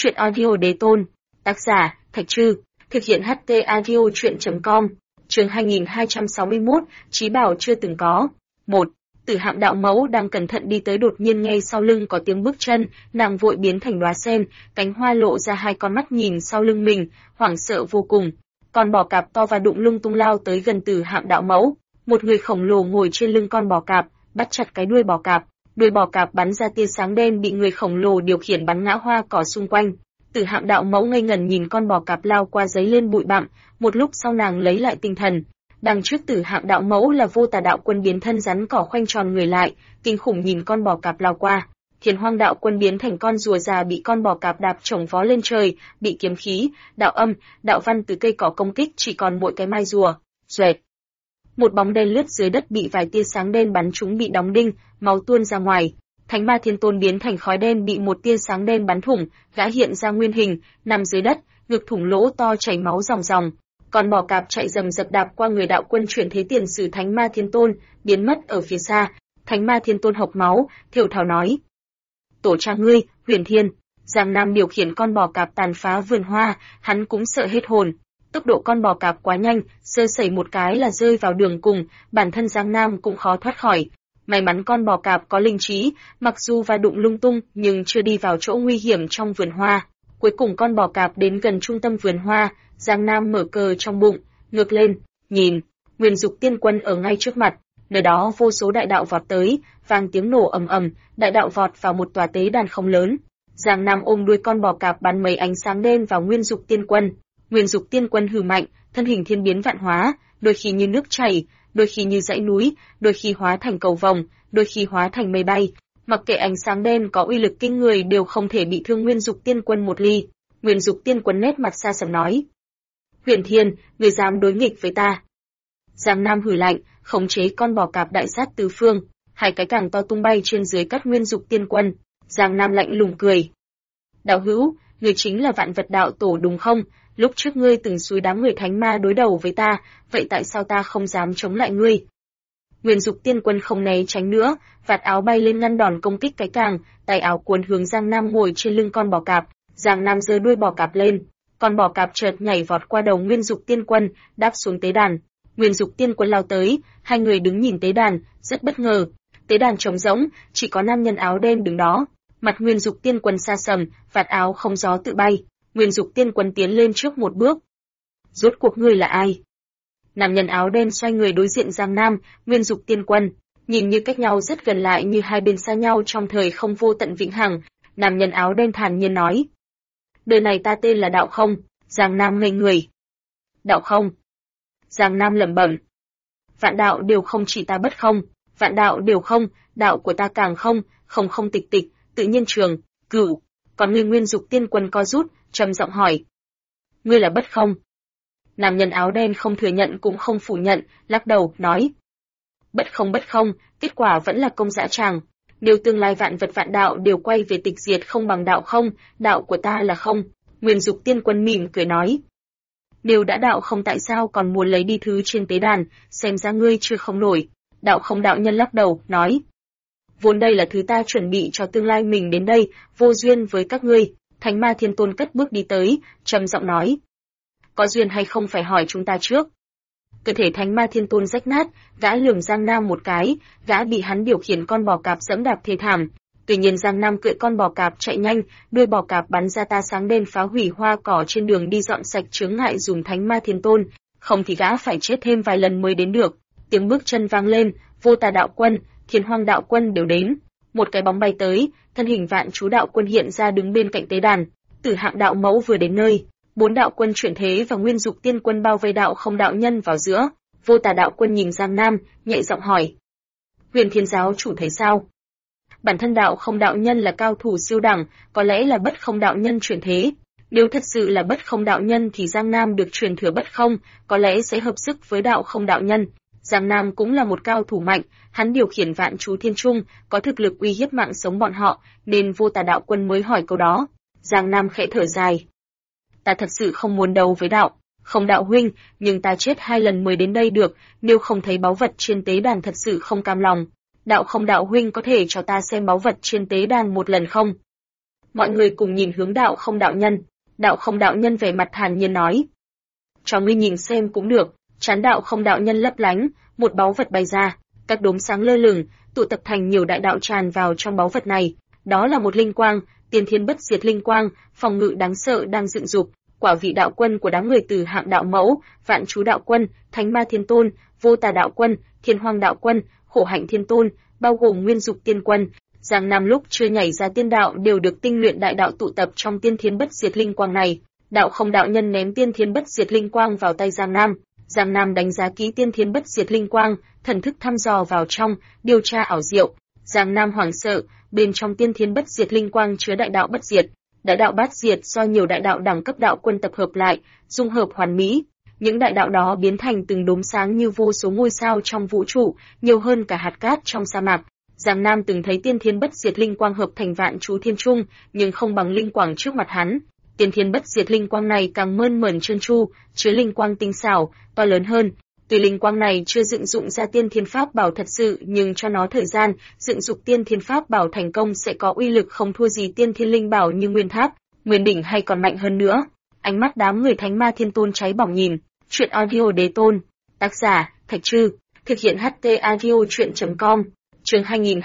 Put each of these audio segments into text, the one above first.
Chuyện audio đế tôn. Tác giả, Thạch Trư. Thực hiện HT audio chuyện.com. Chương 2261, Chí bảo chưa từng có. 1. Tử Hạm đạo mẫu đang cẩn thận đi tới, đột nhiên nghe sau lưng có tiếng bước chân, nàng vội biến thành đóa sen, cánh hoa lộ ra hai con mắt nhìn sau lưng mình, hoảng sợ vô cùng. Con bò cạp to và đụng lung tung lao tới gần Tử Hạm đạo mẫu. Một người khổng lồ ngồi trên lưng con bò cạp, bắt chặt cái đuôi bò cạp. Đuôi bò cạp bắn ra tia sáng đen bị người khổng lồ điều khiển bắn ngã hoa cỏ xung quanh. Tử Hạm đạo mẫu ngây ngẩn nhìn con bò cạp lao qua giấy lên bụi bặm, một lúc sau nàng lấy lại tinh thần. Đằng trước Tử Hạm đạo mẫu là Vô Tà đạo quân biến thân rắn cỏ khoanh tròn người lại, kinh khủng nhìn con bò cạp lao qua. Thiền Hoang đạo quân biến thành con rùa già bị con bò cạp đạp chổng vó lên trời, bị kiếm khí, đạo âm, đạo văn từ cây cỏ công kích chỉ còn mỗi cái mai rùa. Xoẹt. Một bóng đen lướt dưới đất bị vài tia sáng đen bắn trúng bị đóng đinh, máu tuôn ra ngoài. Thánh Ma Thiên Tôn biến thành khói đen bị một tia sáng đen bắn thủng, gã hiện ra nguyên hình, nằm dưới đất, ngực thủng lỗ to chảy máu ròng ròng. Con bò cạp chạy rầm rập đạp qua người đạo quân chuyển thế tiền sử Thánh Ma Thiên Tôn, biến mất ở phía xa. Thánh Ma Thiên Tôn hộc máu, thều thào nói: "Tổ cha ngươi, Huyền Thiên." Giang Nam điều khiển con bò cạp tàn phá vườn hoa, hắn cũng sợ hết hồn. Tốc độ con bò cạp quá nhanh, sơ sẩy một cái là rơi vào đường cùng, bản thân Giang Nam cũng khó thoát khỏi. May mắn con bò cạp có linh trí, mặc dù va đụng lung tung nhưng chưa đi vào chỗ nguy hiểm trong vườn hoa. Cuối cùng con bò cạp đến gần trung tâm vườn hoa, Giang Nam mở cờ trong bụng, ngược lên, nhìn, Nguyên Dục Tiên Quân ở ngay trước mặt, nơi đó vô số đại đạo vọt tới, vang tiếng nổ ầm ầm, đại đạo vọt vào một tòa tế đàn không lớn. Giang Nam ôm đuôi con bò cạp bắn mấy ánh sáng đen vào Nguyên Dục Tiên Quân. Nguyên Dục Tiên Quân hừ mạnh, thân hình thiên biến vạn hóa, đôi khi như nước chảy, đôi khi như dãy núi, đôi khi hóa thành cầu vồng, đôi khi hóa thành mây bay. Mặc kệ ánh sáng đen có uy lực kinh người đều không thể bị thương Nguyên Dục Tiên Quân một ly. Nguyên Dục Tiên Quân nét mặt xa sầm nói: "Huyền Thiên, người dám đối nghịch với ta?" Giang Nam hừ lạnh, khống chế con bò cạp đại sát tứ phương, hai cái càng to tung bay trên dưới cắt Nguyên Dục Tiên Quân. Giang Nam lạnh lùng cười: "Đạo hữu, người chính là Vạn Vật đạo tổ đúng không? Lúc trước ngươi từng xúi đám người thánh ma đối đầu với ta, vậy tại sao ta không dám chống lại ngươi?" Nguyên Dục Tiên Quân không né tránh nữa, vạt áo bay lên ngăn đòn công kích cái càng, tay áo cuốn hướng Giang Nam ngồi trên lưng con bò cạp. Giang Nam giơ đuôi bò cạp lên, con bò cạp chợt nhảy vọt qua đầu Nguyên Dục Tiên Quân, đáp xuống tế đàn. Nguyên Dục Tiên Quân lao tới, hai người đứng nhìn tế đàn, rất bất ngờ. Tế đàn trống rỗng, chỉ có nam nhân áo đen đứng đó. Mặt Nguyên Dục Tiên Quân xa sầm, vạt áo không gió tự bay. Nguyên Dục Tiên Quân tiến lên trước một bước. "Rốt cuộc ngươi là ai?" Nam nhân áo đen xoay người đối diện Giang Nam, Nguyên Dục Tiên Quân, nhìn như cách nhau rất gần lại như hai bên xa nhau trong thời không vô tận vĩnh hằng. Nam nhân áo đen thản nhiên nói: "Đời này ta tên là Đạo Không." Giang Nam ngây người. "Đạo Không?" Giang Nam lẩm bẩm. "Vạn đạo đều không, chỉ ta bất không, vạn đạo đều không, đạo của ta càng không, không không tịch tịch, tự nhiên trường, cửu." Còn ngươi Nguyên Dục Tiên Quân co rút, trầm giọng hỏi: "Ngươi là bất không?" Nam nhân áo đen không thừa nhận cũng không phủ nhận, lắc đầu, nói: Bất không, kết quả vẫn là công dã tràng. Nếu tương lai vạn vật vạn đạo đều quay về tịch diệt không bằng đạo không, đạo của ta là không." Nguyên Dục Tiên Quân mỉm cười nói: "Nếu đã đạo không tại sao còn muốn lấy đi thứ trên tế đàn, xem ra ngươi chưa không nổi." Đạo Không đạo nhân lắc đầu, nói: "Vốn đây là thứ ta chuẩn bị cho tương lai mình đến đây, vô duyên với các ngươi." Thánh Ma Thiên Tôn cất bước đi tới, trầm giọng nói: "Có duyên hay không phải hỏi chúng ta trước." Cơ thể Thánh Ma Thiên Tôn rách nát, gã lườm Giang Nam một cái, gã bị hắn điều khiển con bò cạp dẫm đạp thê thảm. Tuy nhiên Giang Nam cưỡi con bò cạp chạy nhanh, đuôi bò cạp bắn ra tia sáng đen phá hủy hoa cỏ trên đường đi, dọn sạch chướng ngại dùng Thánh Ma Thiên Tôn, không thì gã phải chết thêm vài lần mới đến được. Tiếng bước chân vang lên, Vô Tà đạo quân, Thiền Hoang đạo quân đều đến. Một cái bóng bay tới, thân hình Vạn Chú đạo quân hiện ra đứng bên cạnh tế đàn. Tử Hạm đạo mẫu vừa đến nơi, 4 đạo quân chuyển thế và Nguyên Dục Tiên Quân bao vây Đạo Không đạo nhân vào giữa. Vô Tà đạo quân nhìn Giang Nam, nhẹ giọng hỏi: "Huyền Thiên giáo chủ thấy sao?" Bản thân Đạo Không đạo nhân là cao thủ siêu đẳng, có lẽ là Bất Không đạo nhân chuyển thế. Nếu thật sự là Bất Không đạo nhân thì Giang Nam được truyền thừa Bất Không, có lẽ sẽ hợp sức với Đạo Không đạo nhân. Giang Nam cũng là một cao thủ mạnh, hắn điều khiển Vạn Chú Thiên Trung, có thực lực uy hiếp mạng sống bọn họ, nên Vô Tà đạo quân mới hỏi câu đó. Giang Nam khẽ thở dài: "Ta thật sự không muốn đấu với Đạo Không đạo huynh, nhưng ta chết 2 lần mới đến đây được, nếu không thấy báu vật trên tế đàn thật sự không cam lòng. Đạo Không đạo huynh có thể cho ta xem báu vật trên tế đàn một lần không?" Mọi người cùng nhìn hướng Đạo Không đạo nhân. Đạo Không đạo nhân vẻ mặt thản nhiên nói: "Cho ngươi nhìn xem cũng được." Trán Đạo Không đạo nhân lấp lánh, một báu vật bay ra, các đốm sáng lơ lửng, tụ tập thành nhiều đại đạo tràn vào trong báu vật này. Đó là một linh quang, tiên thiên bất diệt linh quang, phòng ngự đáng sợ đang dựng dục. Quả vị đạo quân của đám người Từ Hạm đạo mẫu, Vạn Chú đạo quân, Thánh Ma thiên tôn, Vô Tà đạo quân, Thiên Hoang đạo quân, Khổ Hạnh thiên tôn, bao gồm Nguyên Dục tiên quân, Giang Nam lúc chưa nhảy ra tiên đạo đều được tinh luyện đại đạo tụ tập trong tiên thiên bất diệt linh quang này. Đạo Không đạo nhân ném tiên thiên bất diệt linh quang vào tay Giang Nam. Giang Nam đánh giá kỹ tiên thiên bất diệt linh quang, thần thức thăm dò vào trong, điều tra ảo diệu. Giang Nam hoảng sợ, bên trong tiên thiên bất diệt linh quang chứa đại đạo bất diệt. Đại đạo bát diệt do nhiều đại đạo đẳng cấp đạo quân tập hợp lại, dung hợp hoàn mỹ. Những đại đạo đó biến thành từng đốm sáng như vô số ngôi sao trong vũ trụ, nhiều hơn cả hạt cát trong sa mạc. Giang Nam từng thấy tiên thiên bất diệt linh quang hợp thành Vạn Chú thiên trung, nhưng không bằng linh quang trước mặt hắn. Tiên thiên bất diệt linh quang này càng mơn mởn trơn tru, chứa linh quang tinh xảo, to lớn hơn. Tuy linh quang này chưa dựng dụng ra tiên thiên pháp bảo thật sự, nhưng cho nó thời gian, dựng dục tiên thiên pháp bảo thành công sẽ có uy lực không thua gì tiên thiên linh bảo như Nguyên Tháp, Nguyên Đỉnh hay còn mạnh hơn nữa. Ánh mắt đám người Thánh Ma Thiên Tôn cháy bỏng nhìn. Chuyện audio Đế Tôn. Tác giả: Thạch Trư. Thực hiện HT audio truyện.com. Chương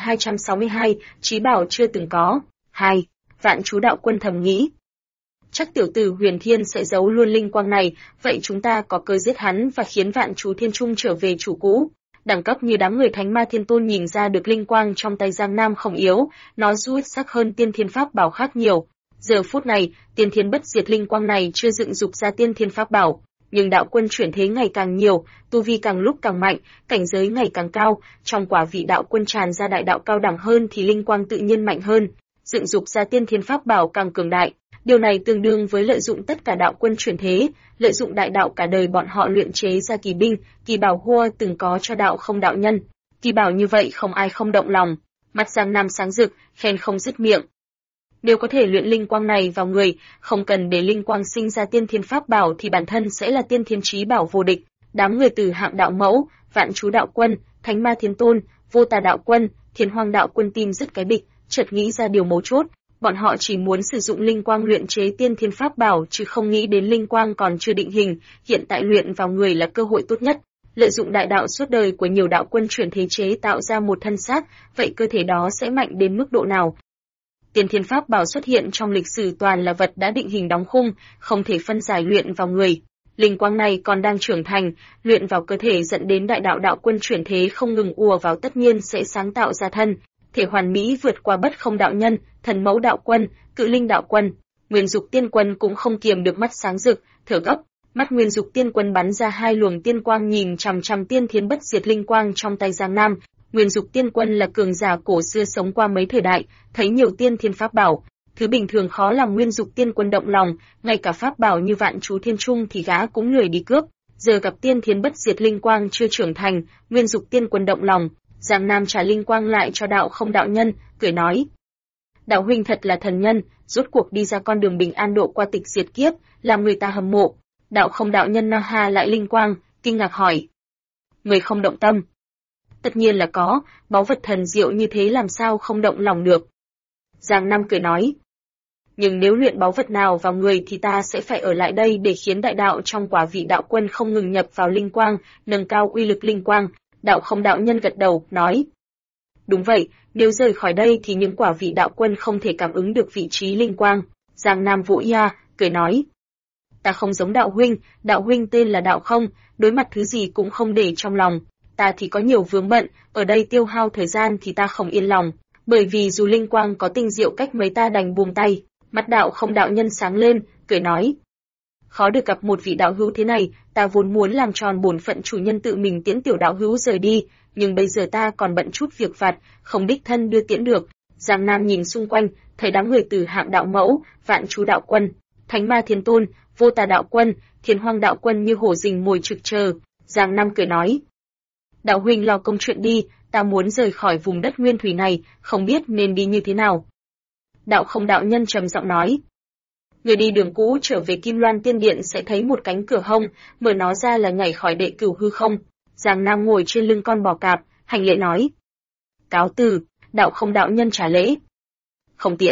2262, Chí bảo chưa từng có. 2. Vạn Chú đạo quân thầm nghĩ. Chắc tiểu tử Huyền Thiên sẽ giấu luôn linh quang này, vậy chúng ta có cơ giết hắn và khiến Vạn Chú Thiên Trung trở về chủ cũ. Đẳng cấp như đám người Thánh Ma Thiên Tôn nhìn ra được linh quang trong tay Giang Nam không yếu, nó xuất sắc hơn tiên thiên pháp bảo khác nhiều. Giờ phút này, tiên thiên bất diệt linh quang này chưa dựng dục ra tiên thiên pháp bảo, nhưng đạo quân chuyển thế ngày càng nhiều, tu vi càng lúc càng mạnh, cảnh giới ngày càng cao, trong quả vị đạo quân tràn ra đại đạo cao đẳng hơn thì linh quang tự nhiên mạnh hơn, dựng dục ra tiên thiên pháp bảo càng cường đại. Điều này tương đương với lợi dụng tất cả đạo quân chuyển thế, lợi dụng đại đạo cả đời bọn họ luyện chế ra kỳ binh, kỳ bảo hua từng có cho Đạo Không đạo nhân. Kỳ bảo như vậy không ai không động lòng. Mắt Giang Nam sáng rực, khen không dứt miệng. Nếu có thể luyện linh quang này vào người, không cần để linh quang sinh ra tiên thiên pháp bảo thì bản thân sẽ là tiên thiên chí bảo vô địch. Đám người Từ Hạm đạo mẫu, Vạn Chú đạo quân, Thánh Ma thiên tôn, Vô Tà đạo quân, Thiên Hoang đạo quân tim dứt cái bịch, chợt nghĩ ra điều mấu chốt. Bọn họ chỉ muốn sử dụng linh quang luyện chế tiên thiên pháp bảo chứ không nghĩ đến linh quang còn chưa định hình, hiện tại luyện vào người là cơ hội tốt nhất. Lợi dụng đại đạo suốt đời của nhiều đạo quân chuyển thế chế tạo ra một thân xác, vậy cơ thể đó sẽ mạnh đến mức độ nào? Tiên thiên pháp bảo xuất hiện trong lịch sử toàn là vật đã định hình đóng khung, không thể phân giải luyện vào người. Linh quang này còn đang trưởng thành, luyện vào cơ thể dẫn đến đại đạo đạo quân chuyển thế không ngừng ùa vào tất nhiên sẽ sáng tạo ra thân thể hoàn mỹ vượt qua Bất Không đạo nhân, Thần Mẫu đạo quân, Cự Linh đạo quân. Nguyên Dục tiên quân cũng không kiềm được mắt sáng rực, thở gấp. Mắt Nguyên Dục tiên quân bắn ra hai luồng tiên quang nhìn chằm chằm tiên thiên bất diệt linh quang trong tay Giang Nam. Nguyên Dục tiên quân là cường giả cổ xưa sống qua mấy thời đại, thấy nhiều tiên thiên pháp bảo, thứ bình thường khó làm Nguyên Dục tiên quân động lòng, ngay cả pháp bảo như Vạn Chú thiên trung thì gã cũng lười đi cướp. Giờ gặp tiên thiên bất diệt linh quang chưa trưởng thành, Nguyên Dục tiên quân động lòng. Giang Nam trả linh quang lại cho Đạo Không đạo nhân, cười nói: Đạo huynh thật là thần nhân, rốt cuộc đi ra con đường bình an độ qua tịch diệt kiếp, làm người ta hâm mộ. Đạo Không đạo nhân nao ha lại linh quang, kinh ngạc hỏi: Người không động tâm? Tất nhiên là có, báu vật thần diệu như thế làm sao không động lòng được. Giang Nam cười nói: Nhưng nếu luyện báu vật nào vào người thì ta sẽ phải ở lại đây để khiến đại đạo trong quả vị đạo quân không ngừng nhập vào linh quang, nâng cao uy lực linh quang. Đạo Không đạo nhân gật đầu, nói: Đúng vậy, nếu rời khỏi đây thì những quả vị đạo quân không thể cảm ứng được vị trí linh quang. Giang Nam vỗ ya, cười nói: Ta không giống đạo huynh tên là Đạo Không, đối mặt thứ gì cũng không để trong lòng. Ta thì có nhiều vướng bận, ở đây tiêu hao thời gian thì ta không yên lòng, bởi vì dù linh quang có tinh diệu cách mấy ta đành buông tay. Mắt Đạo Không đạo nhân sáng lên, cười nói: Khó được gặp một vị đạo hữu thế này, ta vốn muốn làm tròn bổn phận chủ nhân tự mình tiễn tiểu đạo hữu rời đi, nhưng bây giờ ta còn bận chút việc vặt, không đích thân đưa tiễn được. Giang Nam nhìn xung quanh, thấy đám người Từ Hạm đạo mẫu, Vạn Chú đạo quân, Thánh Ma thiên tôn, Vô Tà đạo quân, Thiên Hoang đạo quân như hổ rình mồi trực chờ. Giang Nam cười nói: Đạo huynh lo công chuyện đi, ta muốn rời khỏi vùng đất nguyên thủy này, không biết nên đi như thế nào. Đạo Không đạo nhân trầm giọng nói: Người đi đường cũ trở về Kim Loan Tiên Điện sẽ thấy một cánh cửa hông, mở nó ra là nhảy khỏi đệ cửu hư không. Giang Nam ngồi trên lưng con bò cạp, hành lễ nói: Cáo từ. Đạo Không đạo nhân trả lễ: Không tiễn.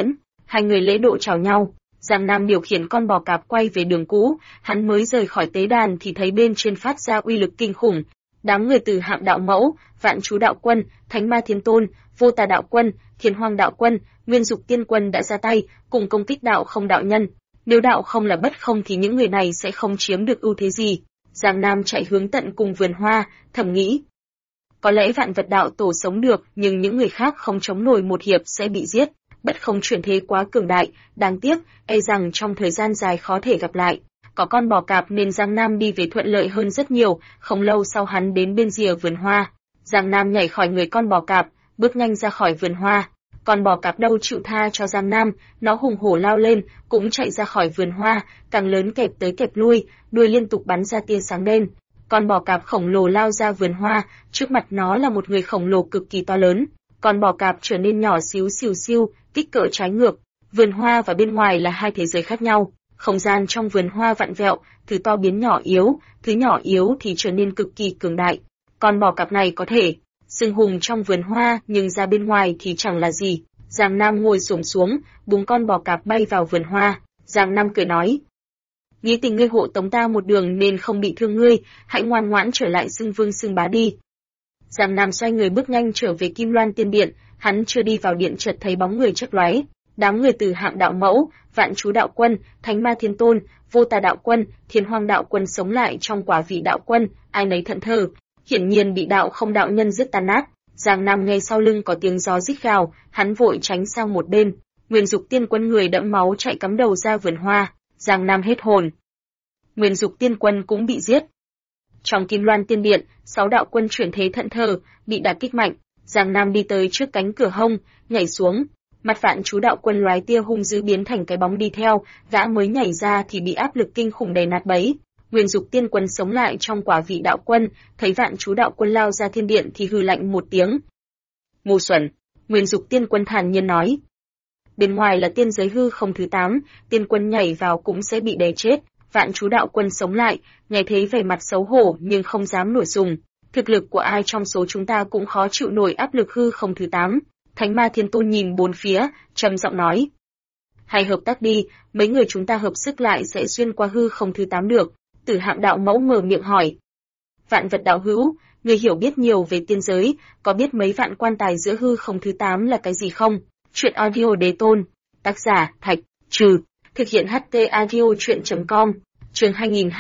hai người lễ độ chào nhau. Giang Nam điều khiển con bò cạp quay về đường cũ, hắn mới rời khỏi tế đàn thì thấy bên trên phát ra uy lực kinh khủng. Đám người Từ Hạm đạo mẫu, Vạn Chú đạo quân, Thánh Ma Thiên Tôn, Vô Tà đạo quân, Thiên Hoang đạo quân, Nguyên Dục tiên quân đã ra tay, cùng công kích Đạo Không đạo nhân. Nếu Đạo Không là bất không thì những người này sẽ không chiếm được ưu thế gì. Giang Nam chạy hướng tận cùng vườn hoa, thầm nghĩ. Có lẽ Vạn Vật đạo tổ sống được, nhưng những người khác không chống nổi một hiệp sẽ bị giết. Bất không chuyển thế quá cường đại, đáng tiếc, e rằng trong thời gian dài khó thể gặp lại. Có con bò cạp nên Giang Nam đi về thuận lợi hơn rất nhiều, không lâu sau hắn đến bên rìa vườn hoa. Giang Nam nhảy khỏi người con bò cạp, bước nhanh ra khỏi vườn hoa. Con bò cạp đâu chịu tha cho Giang Nam, nó hùng hổ lao lên, cũng chạy ra khỏi vườn hoa, càng lớn kẹp tới kẹp lui, đuôi liên tục bắn ra tia sáng đen. Con bò cạp khổng lồ lao ra vườn hoa, trước mặt nó là một người khổng lồ cực kỳ to lớn. Con bò cạp trở nên nhỏ xíu xìu xiu, kích cỡ trái ngược. Vườn hoa và bên ngoài là hai thế giới khác nhau. Không gian trong vườn hoa vặn vẹo, thứ to biến nhỏ yếu, thứ nhỏ yếu thì trở nên cực kỳ cường đại. Con bò cạp này có thể xưng hùng trong vườn hoa, nhưng ra bên ngoài thì chẳng là gì. Giang Nam ngồi xổm xuống, búng con bò cạp bay vào vườn hoa. Giang Nam cười nói: "Nghĩ tình ngươi hộ tống ta một đường nên không bị thương ngươi, hãy ngoan ngoãn trở lại xưng vương xưng bá đi." Giang Nam xoay người bước nhanh trở về Kim Loan Tiên Điện, hắn chưa đi vào điện chợt thấy bóng người chớp lóe. Đám người Từ Hạm đạo mẫu, Vạn Chú đạo quân, Thánh Ma Thiên Tôn, Vô Tà đạo quân, Thiên Hoang đạo quân sống lại trong Quả Vị đạo quân, ai nấy thẫn thờ, hiển nhiên bị Đạo Không đạo nhân giết tan nát. Giang Nam nghe sau lưng có tiếng gió rít gào, hắn vội tránh sang một bên. Nguyên Dục tiên quân người đẫm máu chạy cắm đầu ra vườn hoa, Giang Nam hết hồn. Nguyên Dục tiên quân cũng bị giết. Trong Kim Loan Tiên Điện, 6 đạo quân chuyển thế thẫn thờ, bị đả kích mạnh. Giang Nam đi tới trước cánh cửa hông, nhảy xuống. Mặt Vạn Chú đạo quân lóe tia hung dữ biến thành cái bóng đi theo, gã mới nhảy ra thì bị áp lực kinh khủng đè nát bấy. Nguyên Dục tiên quân sống lại trong Quả Vị đạo quân, thấy Vạn Chú đạo quân lao ra thiên điện thì hừ lạnh một tiếng. "Ngu xuẩn!" Nguyên Dục tiên quân thản nhiên nói. "Bên ngoài là tiên giới hư không thứ 8, tiên quân nhảy vào cũng sẽ bị đè chết." Vạn Chú đạo quân sống lại, nghe thấy vẻ mặt xấu hổ nhưng không dám nổi sùng. Thực lực của ai trong số chúng ta cũng khó chịu nổi áp lực hư không thứ 8. Thánh Ma Thiên Tôn nhìn bốn phía, trầm giọng nói: "Hay hợp tác đi, mấy người chúng ta hợp sức lại sẽ xuyên qua hư không thứ 8 được." Từ Hạm đạo mẫu mở miệng hỏi: "Vạn Vật đạo hữu, người hiểu biết nhiều về tiên giới, có biết mấy vạn quan tài giữa hư không thứ 8 là cái gì không?" Truyện audio Đế Tôn, tác giả Thạch Trừ, thực hiện HT audio truyện.com, chương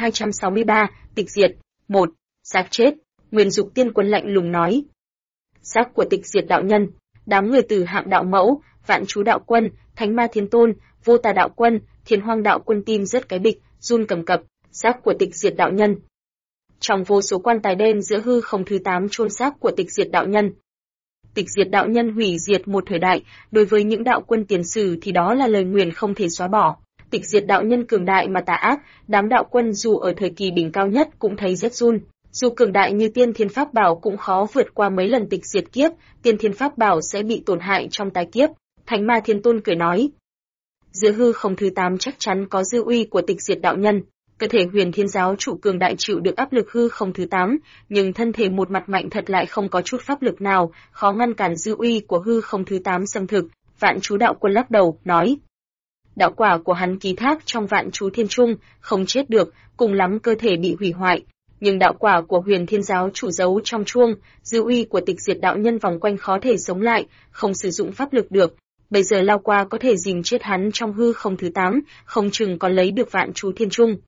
2263, tịch diệt. 1. Xác chết. Nguyên Dục tiên quân lạnh lùng nói: "Xác của tịch diệt đạo nhân." Đám người Từ Hạm đạo mẫu, Vạn Chú đạo quân, Thánh Ma Thiên Tôn, Vô Tà đạo quân, Thiên Hoang đạo quân tim rất cái bịch, run cầm cập. Xác của tịch diệt đạo nhân. Trong vô số quan tài đen giữa hư không thứ 8 chôn xác của tịch diệt đạo nhân. Tịch diệt đạo nhân hủy diệt một thời đại, đối với những đạo quân tiền sử thì đó là lời nguyền không thể xóa bỏ. Tịch diệt đạo nhân cường đại mà tà ác, đám đạo quân dù ở thời kỳ đỉnh cao nhất cũng thấy rét run. Dù cường đại như tiên thiên pháp bảo cũng khó vượt qua mấy lần tịch diệt kiếp, tiên thiên pháp bảo sẽ bị tổn hại trong tái kiếp. Thánh Ma Thiên Tôn cười nói: "Giữa hư không thứ 8 chắc chắn có dư uy của tịch diệt đạo nhân." Cơ thể Huyền Thiên giáo chủ cường đại chịu được áp lực hư không thứ 8, nhưng thân thể một mặt mạnh thật lại không có chút pháp lực nào, khó ngăn cản dư uy của hư không thứ 8 xâm thực. Vạn Chú đạo quân lắc đầu, nói: "Đạo quả của hắn ký thác trong Vạn Chú Thiên Trung, không chết được, cùng lắm cơ thể bị hủy hoại. Nhưng đạo quả của Huyền Thiên giáo chủ giấu trong chuông, dư uy của tịch diệt đạo nhân vòng quanh khó thể sống lại, không sử dụng pháp lực được. Bây giờ lao qua có thể dìm chết hắn trong hư không thứ 8, không chừng còn lấy được Vạn Chú Thiên Trung."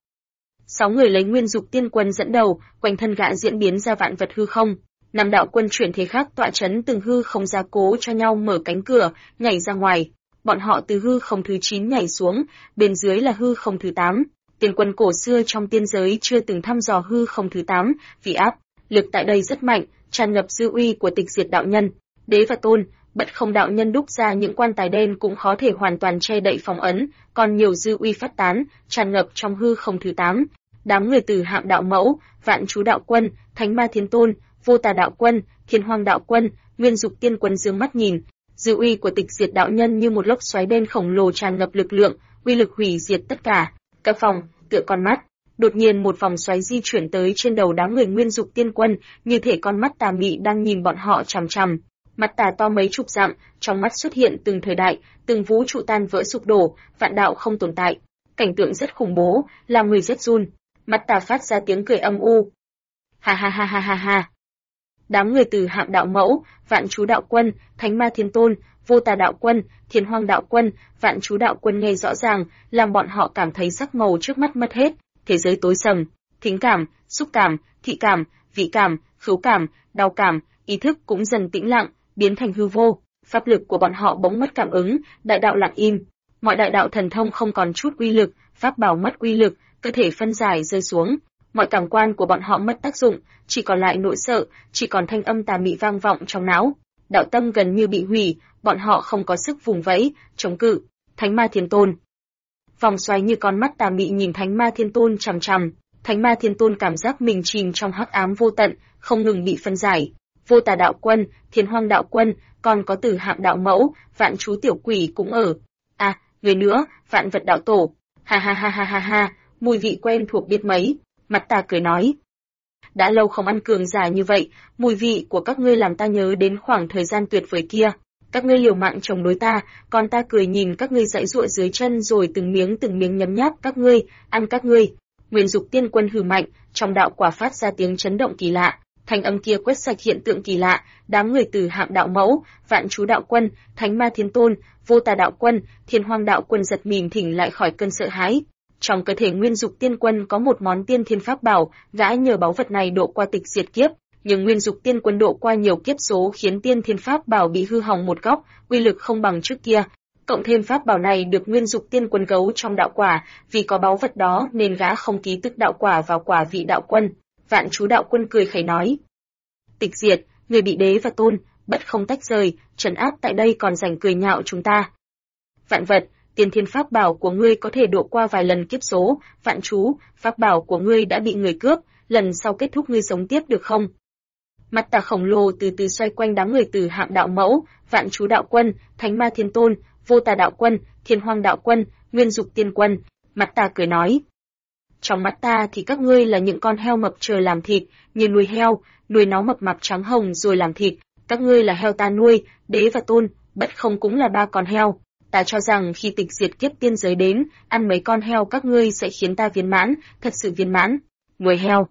6 người lấy Nguyên Dục tiên quân dẫn đầu, quanh thân gã diễn biến ra vạn vật hư không. 5 đạo quân chuyển thế khác tọa chấn từng hư không gia cố cho nhau mở cánh cửa, nhảy ra ngoài. Bọn họ từ hư không thứ 9 nhảy xuống, bên dưới là hư không thứ 8. Tiên quân cổ xưa trong tiên giới chưa từng thăm dò hư không thứ 8, vì áp lực tại đây rất mạnh, tràn ngập dư uy của tịch diệt đạo nhân. Đế và Tôn, Bất Không đạo nhân đúc ra những quan tài đen cũng khó thể hoàn toàn che đậy phong ấn, còn nhiều dư uy phát tán, tràn ngập trong hư không thứ 8. Đám người Từ Hạm đạo mẫu, Vạn Chú đạo quân, Thánh Ma Thiên Tôn, Vô Tà đạo quân, Thiên Hoang đạo quân, Nguyên Dục tiên quân dương mắt nhìn, dư uy của tịch diệt đạo nhân như một lốc xoáy đen khổng lồ tràn ngập lực lượng, uy lực hủy diệt tất cả. Các phòng tựa con mắt. Đột nhiên một vòng xoáy di chuyển tới trên đầu đám người Nguyên Dục tiên quân, như thể con mắt tà mị đang nhìn bọn họ chằm chằm. Mặt tà to mấy chục dặm, trong mắt xuất hiện từng thời đại, từng vũ trụ tan vỡ sụp đổ, vạn đạo không tồn tại. Cảnh tượng rất khủng bố, làm người rét run. Mặt tà phát ra tiếng cười âm u. Ha ha ha ha ha ha. Đám người từ Hạm Đạo Mẫu, Vạn Chú Đạo Quân, Thánh Ma Thiên Tôn, Vô Tà Đạo Quân, Thiên Hoang Đạo Quân, Vạn Chú Đạo Quân nghe rõ ràng, làm bọn họ cảm thấy sắc màu trước mắt mất hết, thế giới tối sầm, thính cảm, xúc cảm, thị cảm, vị cảm, khứu cảm, đau cảm, ý thức cũng dần tĩnh lặng, biến thành hư vô. Pháp lực của bọn họ bỗng mất cảm ứng, đại đạo lặng im, mọi đại đạo thần thông không còn chút uy lực, pháp bảo mất uy lực, cơ thể phân giải rơi xuống. Mọi cảm quan của bọn họ mất tác dụng, chỉ còn lại nỗi sợ, chỉ còn thanh âm tà mị vang vọng trong não. Đạo tâm gần như bị hủy, bọn họ không có sức vùng vẫy, chống cự. Thánh Ma Thiên Tôn. Vòng xoáy như con mắt tà mị nhìn Thánh Ma Thiên Tôn chằm chằm. Thánh Ma Thiên Tôn cảm giác mình chìm trong hắc ám vô tận, không ngừng bị phân giải. Vô Tà Đạo Quân, Thiên Hoang Đạo Quân, còn có Từ Hạm Đạo Mẫu, Vạn Chú Tiểu Quỷ cũng ở. À, người nữa, Vạn Vật Đạo Tổ. Ha ha ha ha ha ha, mùi vị quen thuộc biết mấy. Mặt tà cười nói. Đã lâu không ăn cường giả như vậy, mùi vị của các ngươi làm ta nhớ đến khoảng thời gian tuyệt vời kia. Các ngươi liều mạng chống đối ta, còn ta cười nhìn các ngươi giãy giụa dưới chân rồi từng miếng nhấm nháp các ngươi, ăn các ngươi. Nguyên Dục Tiên Quân hừ mạnh, trong đạo quả phát ra tiếng chấn động kỳ lạ. Thanh âm kia quét sạch hiện tượng kỳ lạ, đám người từ Hạm Đạo Mẫu, Vạn Chú Đạo Quân, Thánh Ma Thiên Tôn, Vô Tà Đạo Quân, Thiên Hoang Đạo Quân giật mình thỉnh lại khỏi cơn sợ hãi. Trong cơ thể Nguyên Dục Tiên Quân có một món tiên thiên pháp bảo, gã nhờ báu vật này độ qua tịch diệt kiếp, nhưng Nguyên Dục Tiên Quân độ qua nhiều kiếp số khiến tiên thiên pháp bảo bị hư hỏng một góc, uy lực không bằng trước kia. Cộng thêm pháp bảo này được Nguyên Dục Tiên Quân giấu trong đạo quả, vì có báu vật đó nên gã không ký tức đạo quả vào quả vị đạo quân. Vạn Chú Đạo Quân cười khẩy nói: Tịch diệt, người bị đế và tôn, bất không tách rời, trấn áp tại đây còn rảnh cười nhạo chúng ta. Vạn vật, tiên thiên pháp bảo của ngươi có thể độ qua vài lần kiếp số, Vạn Chú, pháp bảo của ngươi đã bị người cướp, lần sau kết thúc ngươi sống tiếp được không? Mặt tà khổng lồ từ từ xoay quanh đám người từ Hạm Đạo Mẫu, Vạn Chú Đạo Quân, Thánh Ma Thiên Tôn, Vô Tà Đạo Quân, Thiên Hoang Đạo Quân, Nguyên Dục Tiên Quân. Mặt tà cười nói: Trong mắt ta thì các ngươi là những con heo mập chờ làm thịt, như nuôi heo, nuôi nó mập mạp trắng hồng rồi làm thịt, các ngươi là heo ta nuôi, đế và tôn, bất không cũng là ba con heo. Ta cho rằng khi tịch diệt kiếp tiên giới đến, ăn mấy con heo các ngươi sẽ khiến ta viên mãn, thật sự viên mãn. Nuôi heo.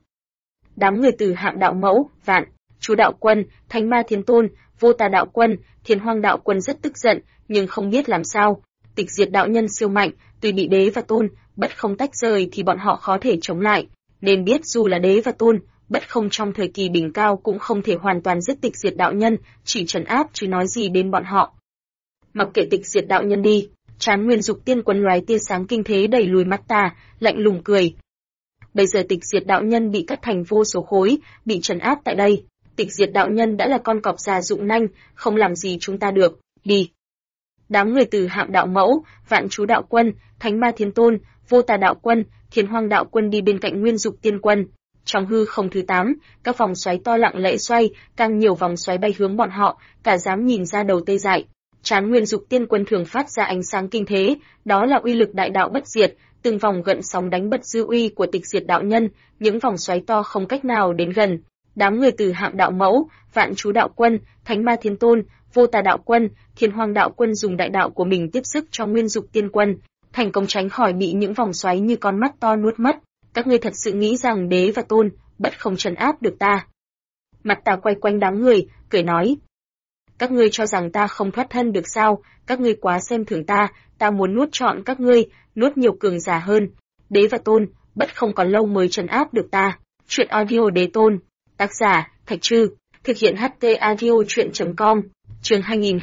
Đám người từ Hạm Đạo Mẫu, Vạn Chú Đạo Quân, Thánh Ma Thiên Tôn, Vô Tà Đạo Quân, Thiên Hoang Đạo Quân rất tức giận, nhưng không biết làm sao. Tịch diệt đạo nhân siêu mạnh, tuy bị đế và tôn, bất không tách rời thì bọn họ khó thể chống lại. Nên biết dù là đế và tôn, bất không trong thời kỳ đỉnh cao cũng không thể hoàn toàn giết tịch diệt đạo nhân, chỉ trấn áp chứ nói gì đến bọn họ. Mặc kệ tịch diệt đạo nhân đi, trán Nguyên Dục Tiên Quân lóe tia sáng kinh thế đẩy lùi mắt ta, lạnh lùng cười. Bây giờ tịch diệt đạo nhân bị cắt thành vô số khối, bị trấn áp tại đây. Tịch diệt đạo nhân đã là con cọp già rụng nanh, không làm gì chúng ta được, đi. Đám người từ Hạm Đạo Mẫu, Vạn Chú Đạo Quân, Thánh Ma Thiên Tôn, Vô Tà Đạo Quân, Thiên Hoang Đạo Quân đi bên cạnh Nguyên Dục Tiên Quân. Trong hư không thứ 8, các vòng xoáy to lặng lẽ xoay, càng nhiều vòng xoáy bay hướng bọn họ, cả dám nhìn ra đầu tê dại. Trán Nguyên Dục Tiên Quân thường phát ra ánh sáng kinh thế, đó là uy lực đại đạo bất diệt, từng vòng gợn sóng đánh bật dư uy của tịch diệt đạo nhân, những vòng xoáy to không cách nào đến gần. Đám người từ Hạm Đạo Mẫu, Vạn Chú Đạo Quân, Thánh Ma Thiên Tôn, Vô Tà Đạo Quân, Thiên Hoang Đạo Quân dùng đại đạo của mình tiếp sức cho Nguyên Dục Tiên Quân, thành công tránh khỏi bị những vòng xoáy như con mắt to nuốt mất. Các ngươi thật sự nghĩ rằng đế và tôn, bất không trấn áp được ta? Mặt tà quay quanh đám người, cười nói: Các ngươi cho rằng ta không thoát thân được sao? Các ngươi quá xem thường ta, ta muốn nuốt trọn các ngươi, nuốt nhiều cường giả hơn. Đế và tôn, bất không còn lâu mới trấn áp được ta. Truyện audio Đế Tôn, tác giả Thạch Trư, thực hiện HT audio truyện.com. Chương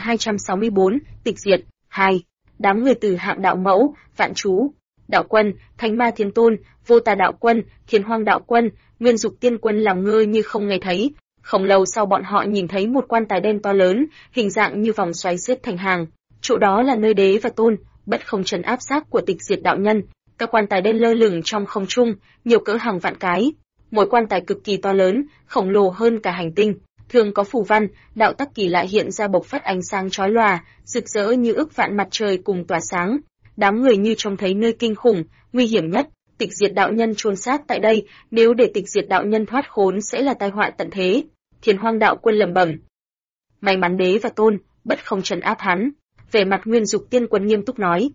2264, Tịch Diệt 2. Đám người từ Hạm Đạo Mẫu, Vạn Chú Đạo Quân, Thánh Ma Thiên Tôn, Vô Tà Đạo Quân, Thiên Hoang Đạo Quân, Nguyên Dục Tiên Quân làm ngơ như không nghe thấy. Không lâu sau bọn họ nhìn thấy một quan tài đen to lớn, hình dạng như vòng xoáy xếp thành hàng. Chỗ đó là nơi đế và tôn, bất không trấn áp xác của tịch diệt đạo nhân. Các quan tài đen lơ lửng trong không trung, nhiều cỡ hàng vạn cái. Mỗi quan tài cực kỳ to lớn, khổng lồ hơn cả hành tinh. Thường có phù văn, đạo tắc kỳ lạ hiện ra bộc phát ánh sáng chói lòa, rực rỡ như ức vạn mặt trời cùng tỏa sáng. Đám người như trông thấy nơi kinh khủng, nguy hiểm nhất. Tịch diệt đạo nhân chôn xác tại đây, nếu để tịch diệt đạo nhân thoát khốn sẽ là tai họa tận thế. Thiên Hoang Đạo Quân lẩm bẩm. May mắn Đế và Tôn, bất không trấn áp hắn. Về mặt Nguyên Dục Tiên Quân nghiêm túc nói.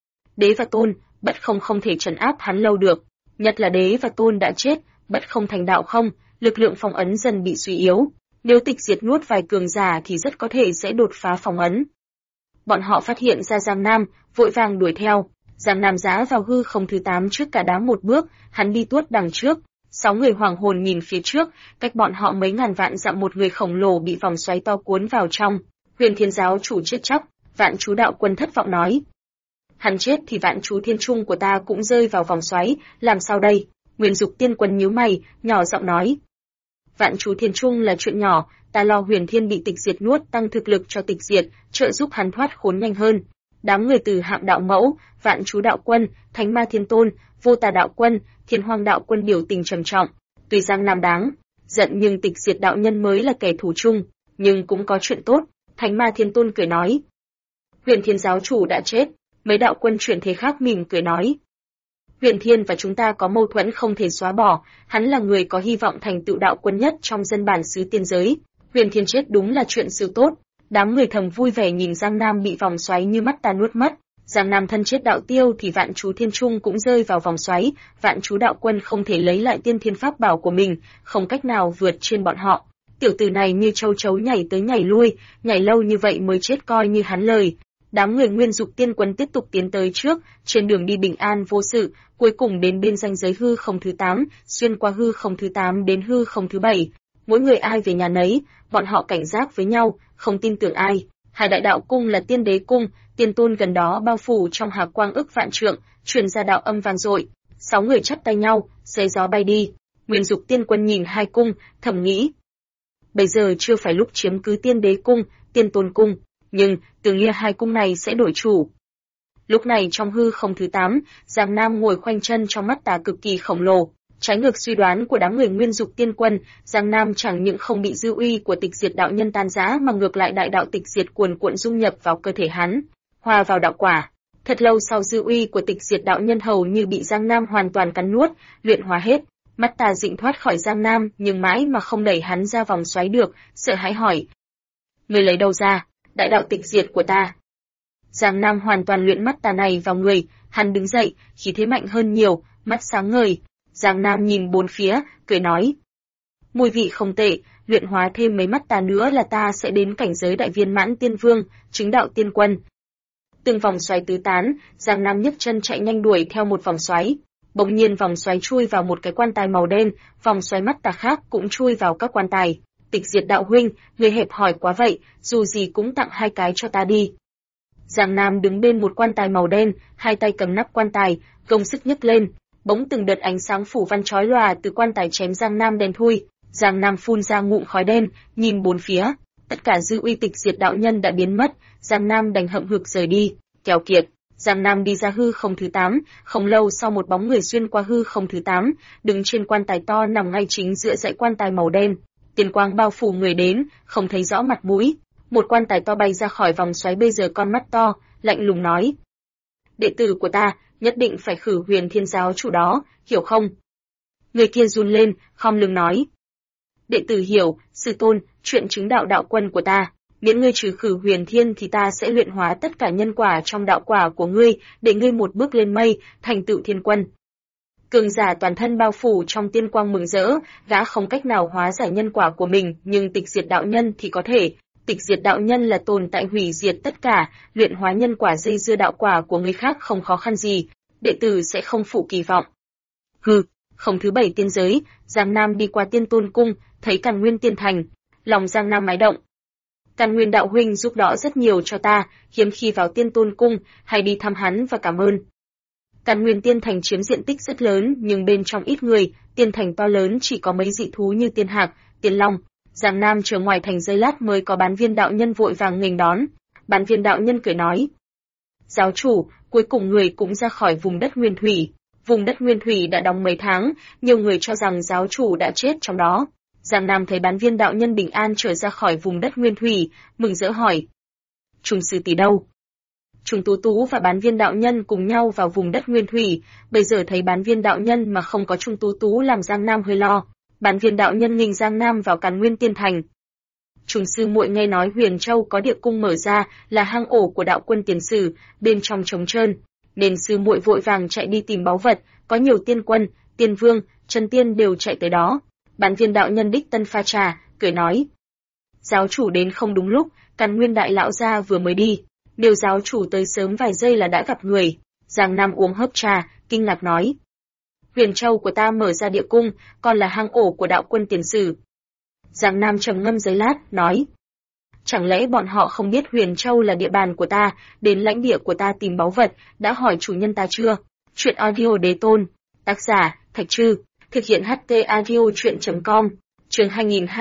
Đế và Tôn, bất không thể trấn áp hắn lâu được. Nhất là Đế và Tôn đã chết, bất không thành đạo không, lực lượng phong ấn dần bị suy yếu. Nếu tịch diệt nuốt vài cường giả thì rất có thể sẽ đột phá phong ấn. Bọn họ phát hiện ra Giang Nam, vội vàng đuổi theo. Giang Nam giã vào hư không thứ 8 trước cả đám một bước, hắn đi tuốt đằng trước. 6 người hoàng hồn nhìn phía trước, cách bọn họ mấy ngàn vạn dặm một người khổng lồ bị vòng xoáy to cuốn vào trong. Huyền Thiên giáo chủ chết chóc, Vạn Chú đạo quân thất vọng nói. Hắn chết thì Vạn Chú thiên trung của ta cũng rơi vào vòng xoáy, làm sao đây? Nguyên Dục Tiên Quân nhíu mày, nhỏ giọng nói. Vạn Chú thiên trung là chuyện nhỏ, ta lo Huyền Thiên bị tịch diệt nuốt tăng thực lực cho tịch diệt, trợ giúp hắn thoát khốn nhanh hơn. Đám người từ Hạm đạo mẫu, Vạn Chú đạo quân, Thánh Ma Thiên Tôn, Vô Tà đạo quân, Thiên Hoang đạo quân biểu tình trầm trọng. Tuy Giang Nam đáng giận nhưng tịch diệt đạo nhân mới là kẻ thù chung, nhưng cũng có chuyện tốt. Thánh Ma Thiên Tôn cười nói. Huyền Thiên giáo chủ đã chết. Mấy đạo quân chuyển thế khác mỉm cười nói. Huyền Thiên và chúng ta có mâu thuẫn không thể xóa bỏ, hắn là người có hy vọng thành tựu đạo quân nhất trong dân bản xứ tiên giới. Huyền Thiên chết đúng là chuyện siêu tốt. Đám người thầm vui vẻ nhìn Giang Nam bị vòng xoáy như mắt ta nuốt mất. Giang Nam thân chết đạo tiêu thì Vạn Chú thiên trung cũng rơi vào vòng xoáy, Vạn Chú đạo quân không thể lấy lại tiên thiên pháp bảo của mình, không cách nào vượt trên bọn họ. Tiểu tử này như châu chấu nhảy tới nhảy lui, nhảy lâu như vậy mới chết coi như hắn lời. Đám người Nguyên Dục Tiên Quân tiếp tục tiến tới trước, trên đường đi bình an vô sự, cuối cùng đến bên ranh giới hư không thứ 8, xuyên qua hư không thứ 8 đến hư không thứ 7. Mỗi người ai về nhà nấy, bọn họ cảnh giác với nhau, không tin tưởng ai. Hai đại đạo cung là Tiên Đế cung, Tiên Tôn gần đó bao phủ trong hà quang ức vạn trượng, truyền ra đạo âm vang dội. 6 người chắp tay nhau, xé gió bay đi. Nguyên Dục Tiên Quân nhìn hai cung, thầm nghĩ: bây giờ chưa phải lúc chiếm cứ Tiên Đế cung, Tiên Tôn cung, nhưng từ nghĩa hai cung này sẽ đổi chủ. Lúc này trong hư không thứ 8, Giang Nam ngồi khoanh chân trong mắt tà cực kỳ khổng lồ. Trái ngược suy đoán của đám người Nguyên Dục Tiên Quân, Giang Nam chẳng những không bị dư uy của tịch diệt đạo nhân tan rã mà ngược lại đại đạo tịch diệt cuồn cuộn dung nhập vào cơ thể hắn, hòa vào đạo quả. Thật lâu sau dư uy của tịch diệt đạo nhân hầu như bị Giang Nam hoàn toàn cắn nuốt, luyện hóa hết. Mắt tà dịnh thoát khỏi Giang Nam nhưng mãi mà không đẩy hắn ra vòng xoáy được, sợ hãi hỏi: người lấy đâu ra? Đại đạo tịch diệt của ta. Giang Nam hoàn toàn luyện mắt tà này vào người, hắn đứng dậy, khí thế mạnh hơn nhiều, mắt sáng ngời. Giang Nam nhìn bốn phía, cười nói: mùi vị không tệ, luyện hóa thêm mấy mắt tà nữa là ta sẽ đến cảnh giới đại viên mãn tiên vương, chứng đạo tiên quân. Từng vòng xoáy tứ tán, Giang Nam nhấc chân chạy nhanh đuổi theo một vòng xoáy. Bỗng nhiên vòng xoáy chui vào một cái quan tài màu đen, vòng xoáy mắt tà khác cũng chui vào các quan tài. Tịch diệt đạo huynh, người hẹp hòi quá vậy, dù gì cũng tặng 2 cái cho ta đi. Giang Nam đứng bên một quan tài màu đen, hai tay cầm nắp quan tài, gồng sức nhấc lên, bỗng từng đợt ánh sáng phủ văn chói lòa từ quan tài chém Giang Nam đen thui. Giang Nam phun ra ngụm khói đen, nhìn bốn phía, tất cả dư uy tịch diệt đạo nhân đã biến mất, Giang Nam đành hậm hực rời đi. Kèo kiệt, Giang Nam đi ra hư không thứ 8, không lâu sau một bóng người xuyên qua hư không thứ 8, đứng trên quan tài to nằm ngay chính giữa dãy quan tài màu đen. Tiền quang bao phủ người đến, không thấy rõ mặt mũi. Một quan tài to bay ra khỏi vòng xoáy, bây giờ con mắt to, lạnh lùng nói: đệ tử của ta, nhất định phải khử Huyền Thiên giáo chủ đó, hiểu không? Người kia run lên, khom lưng nói: đệ tử hiểu, sư tôn, chuyện chứng đạo đạo quân của ta, miễn ngươi trừ khử Huyền Thiên thì ta sẽ luyện hóa tất cả nhân quả trong đạo quả của ngươi, để ngươi một bước lên mây, thành tựu thiên quân. Cường giả toàn thân bao phủ trong tiên quang mừng rỡ, gã không cách nào hóa giải nhân quả của mình, nhưng tịch diệt đạo nhân thì có thể. Tịch diệt đạo nhân là tồn tại hủy diệt tất cả, luyện hóa nhân quả dây dưa đạo quả của người khác không khó khăn gì, đệ tử sẽ không phụ kỳ vọng. Hừ, không thứ 7 tiên giới, Giang Nam đi qua Tiên Tôn cung, thấy Càn Nguyên tiên thành, lòng Giang Nam mái động. Càn Nguyên đạo huynh giúp đỡ rất nhiều cho ta, hiếm khi vào Tiên Tôn cung, hay đi thăm hắn và cảm ơn. Càn Nguyên tiên thành chiếm diện tích rất lớn, nhưng bên trong ít người, tiên thành to lớn chỉ có mấy dị thú như tiên hạc, tiên long. Giang Nam chờ ngoài thành giây lát mới có Bán Viên đạo nhân vội vàng nghênh đón. Bán Viên đạo nhân cười nói: giáo chủ, cuối cùng người cũng ra khỏi vùng đất Nguyên Thủy. Vùng đất Nguyên Thủy đã đóng mấy tháng, nhiều người cho rằng giáo chủ đã chết trong đó. Giang Nam thấy Bán Viên đạo nhân bình an trở ra khỏi vùng đất Nguyên Thủy, mừng rỡ hỏi: Trùng sư tỷ đâu? Trùng Tú Tú và Bán Viên đạo nhân cùng nhau vào vùng đất Nguyên Thủy, bây giờ thấy Bán Viên đạo nhân mà không có Trùng Tú Tú làm Giang Nam hơi lo. Bán Viên đạo nhân nghênh Giang Nam vào Càn Nguyên tiên thành. Trùng sư muội nghe nói Huyền Châu có địa cung mở ra, là hang ổ của đạo quân tiền sử, bên trong trống trơn, nên sư muội vội vàng chạy đi tìm báu vật, có nhiều tiên quân, tiên vương, chân tiên đều chạy tới đó. Bán Viên đạo nhân đích tân pha trà, cười nói: giáo chủ đến không đúng lúc, Càn Nguyên đại lão gia vừa mới đi, nếu giáo chủ tới sớm vài giây là đã gặp người. Giang Nam uống hớp trà, kinh ngạc nói: Huyền Châu của ta mở ra địa cung, còn là hang ổ của đạo quân tiền sử. Giang Nam trầm ngâm giây lát, nói: chẳng lẽ bọn họ không biết Huyền Châu là địa bàn của ta, đến lãnh địa của ta tìm báu vật, đã hỏi chủ nhân ta chưa? Chuyện audio đế tôn. Tác giả, Thạch Trư. Thực hiện HT audio chuyện.com. Chương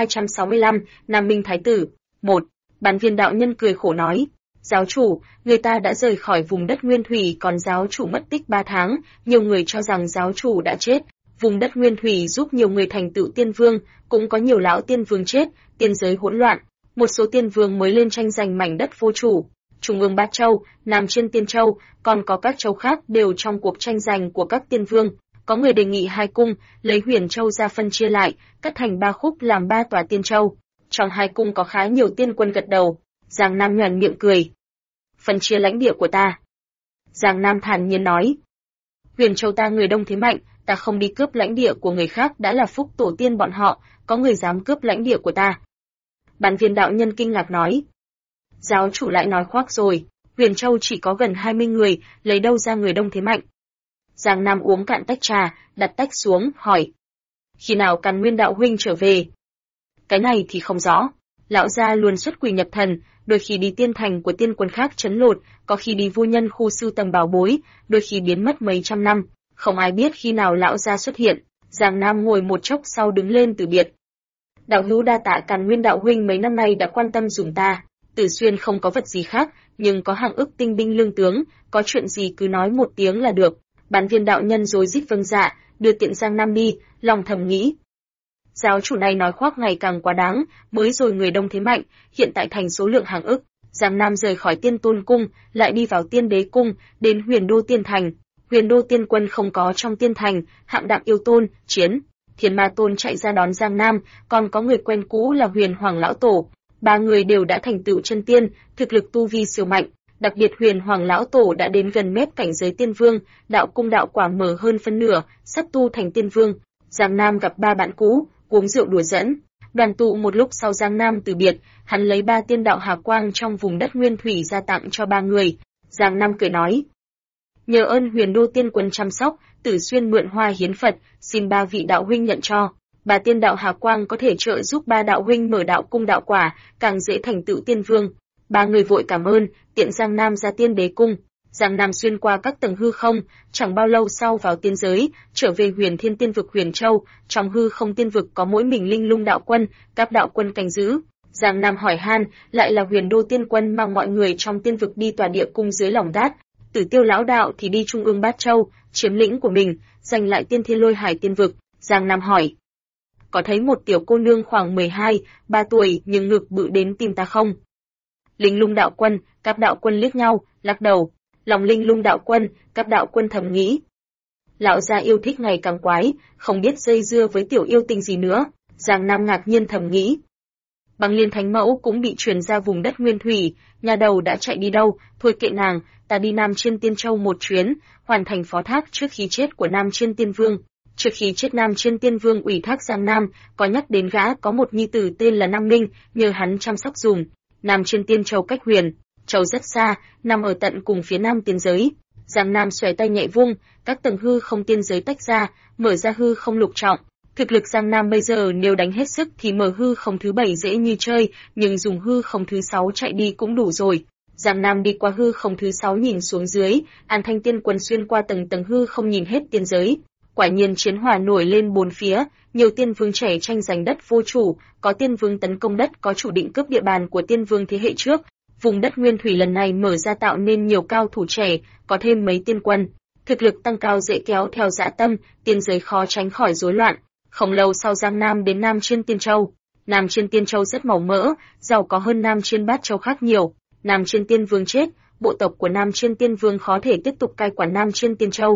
2265, Nam Minh Thái Tử. 1. Bán Viên đạo nhân cười khổ nói: giáo chủ, người ta đã rời khỏi vùng đất Nguyên Thủy, còn giáo chủ mất tích 3 tháng, nhiều người cho rằng giáo chủ đã chết. Vùng đất Nguyên Thủy giúp nhiều người thành tựu tiên vương, cũng có nhiều lão tiên vương chết, tiên giới hỗn loạn. Một số tiên vương mới lên tranh giành mảnh đất vô chủ. Trung ương Bát Châu, Nam trên Tiên Châu, còn có các châu khác đều trong cuộc tranh giành của các tiên vương. Có người đề nghị hai cung, lấy Huyền Châu ra phân chia lại, cắt thành 3 khúc làm 3 tòa Tiên Châu. Trong hai cung có khá nhiều tiên quân gật đầu. Giang Nam nhoẻn miệng cười: phân chia lãnh địa của ta. Giang Nam thản nhiên nói: Huyền Châu ta người đông thế mạnh, ta không đi cướp lãnh địa của người khác đã là phúc tổ tiên bọn họ, có người dám cướp lãnh địa của ta. Bán Viên đạo nhân kinh ngạc nói: giáo chủ lại nói khoác rồi, Huyền Châu chỉ có gần 20 người, lấy đâu ra người đông thế mạnh. Giang Nam uống cạn tách trà, đặt tách xuống, hỏi: khi nào Càn Nguyên đạo huynh trở về? Cái này thì không rõ, lão gia luôn xuất quỷ nhập thần, đôi khi đi tiên thành của tiên quân khác trấn lột, có khi đi vô nhân khu sưu tầm bảo bối, đôi khi biến mất mấy trăm năm, không ai biết khi nào lão gia xuất hiện. Giang Nam ngồi một chốc sau đứng lên từ biệt. Đạo hữu đa tạ Càn Nguyên đạo huynh mấy năm nay đã quan tâm dùng ta. Tử Xuyên không có vật gì khác, nhưng có hàng ức tinh binh lương tướng, có chuyện gì cứ nói một tiếng là được. Bán Viên đạo nhân rối rít vâng dạ, đưa tiện Giang Nam đi, lòng thầm nghĩ: giáo chủ này nói khoác ngày càng quá đáng, mới rồi người đông thế mạnh, hiện tại thành số lượng hàng ức. Giang Nam rời khỏi Tiên Tôn cung, lại đi vào Tiên Đế cung, đến Huyền Đô Tiên thành. Huyền Đô Tiên quân không có trong tiên thành, Hạm Đạm Yêu Tôn, Chiến, Thiên Ma Tôn chạy ra đón Giang Nam, còn có người quen cũ là Huyền Hoàng lão tổ. 3 người đều đã thành tựu chân tiên, thực lực tu vi siêu mạnh. Đặc biệt Huyền Hoàng lão tổ đã đến gần mép cảnh giới tiên vương, đạo cung đạo quả mở hơn phân nửa, sắp tu thành tiên vương. Giang Nam gặp 3 bạn cũ, uống rượu đùa giỡn. Đoàn tụ một lúc sau Giang Nam từ biệt, hắn lấy 3 tiên đạo hà quang trong vùng đất Nguyên Thủy ra tặng cho 3 người. Giang Nam cười nói: nhờ ơn Huyền Đô tiên quân chăm sóc, Tử Xuyên mượn hoa hiến Phật, xin 3 vị đạo huynh nhận cho. 3 tiên đạo hà quang có thể trợ giúp 3 đạo huynh mở đạo cung đạo quả, càng dễ thành tựu tiên vương. 3 người vội cảm ơn, tiện Giang Nam ra Tiên Đế cung. Giang Nam xuyên qua các tầng hư không, chẳng bao lâu sau vào tiên giới, trở về Huyền Thiên Tiên vực Huyền Châu. Trong hư không tiên vực có mỗi mình Linh Lung đạo quân, các đạo quân canh giữ. Giang Nam hỏi han, lại là Huyền Đô tiên quân mang mọi người trong tiên vực đi tòa địa cung dưới lòng đát. Tử Tiêu lão đạo thì đi trung ương Bát Châu, chiếm lĩnh của mình, giành lại Tiên Thiên Lôi Hải tiên vực. Giang Nam hỏi: có thấy một tiểu cô nương khoảng 12-3 tuổi nhưng ngực bự đến tìm ta không? Linh Lung đạo quân, các đạo quân liếc nhau, lắc đầu. Lòng Linh Lung đạo quân, các đạo quân thầm nghĩ: lão gia yêu thích ngày càng quái, không biết dây dưa với tiểu yêu tinh gì nữa. Giang Nam ngạc nhiên thầm nghĩ: Băng Liên Thánh Mẫu cũng bị truyền ra vùng đất Nguyên Thủy, nhà đầu đã chạy đi đâu, thôi kệ nàng, ta đi Nam Chiên Tiên Châu một chuyến, hoàn thành phó thác trước khi chết của Nam Chiên Tiên Vương. Trước khi chết Nam Chiên Tiên Vương ủy thác Giang Nam, có nhắc đến gã có một nhi tử tên là Nam Ninh, nhờ hắn chăm sóc dùm. Nam Chiên Tiên Châu cách Huyền Châu rất xa, nằm ở tận cùng phía nam tiên giới. Giang Nam xòe tay nhẹ vung, các tầng hư không tiên giới tách ra, mở ra hư không lục trọng. Thực lực Giang Nam bây giờ nếu đánh hết sức thì mở hư không thứ 7 dễ như chơi, nhưng dùng hư không thứ 6 chạy đi cũng đủ rồi. Giang Nam đi qua hư không thứ 6 nhìn xuống dưới, An Thanh Tiên Quân xuyên qua tầng tầng hư không nhìn hết tiên giới. Quả nhiên chiến hỏa nổi lên bốn phía, nhiều tiên vương trẻ tranh giành đất vô chủ, có tiên vương tấn công đất có chủ định cướp địa bàn của tiên vương thế hệ trước. Vùng đất Nguyên Thủy lần này mở ra tạo nên nhiều cao thủ trẻ, có thêm mấy tiên quân. Thực lực tăng cao dễ kéo theo dã tâm, tiên giới khó tránh khỏi rối loạn. Không lâu sau Giang Nam đến Nam Chiên Tiên Châu. Nam Chiên Tiên Châu rất màu mỡ, giàu có hơn Nam Chiên Bát Châu khác nhiều. Nam Chiên Tiên Vương chết, bộ tộc của Nam Chiên Tiên Vương khó thể tiếp tục cai quản Nam Chiên Tiên Châu.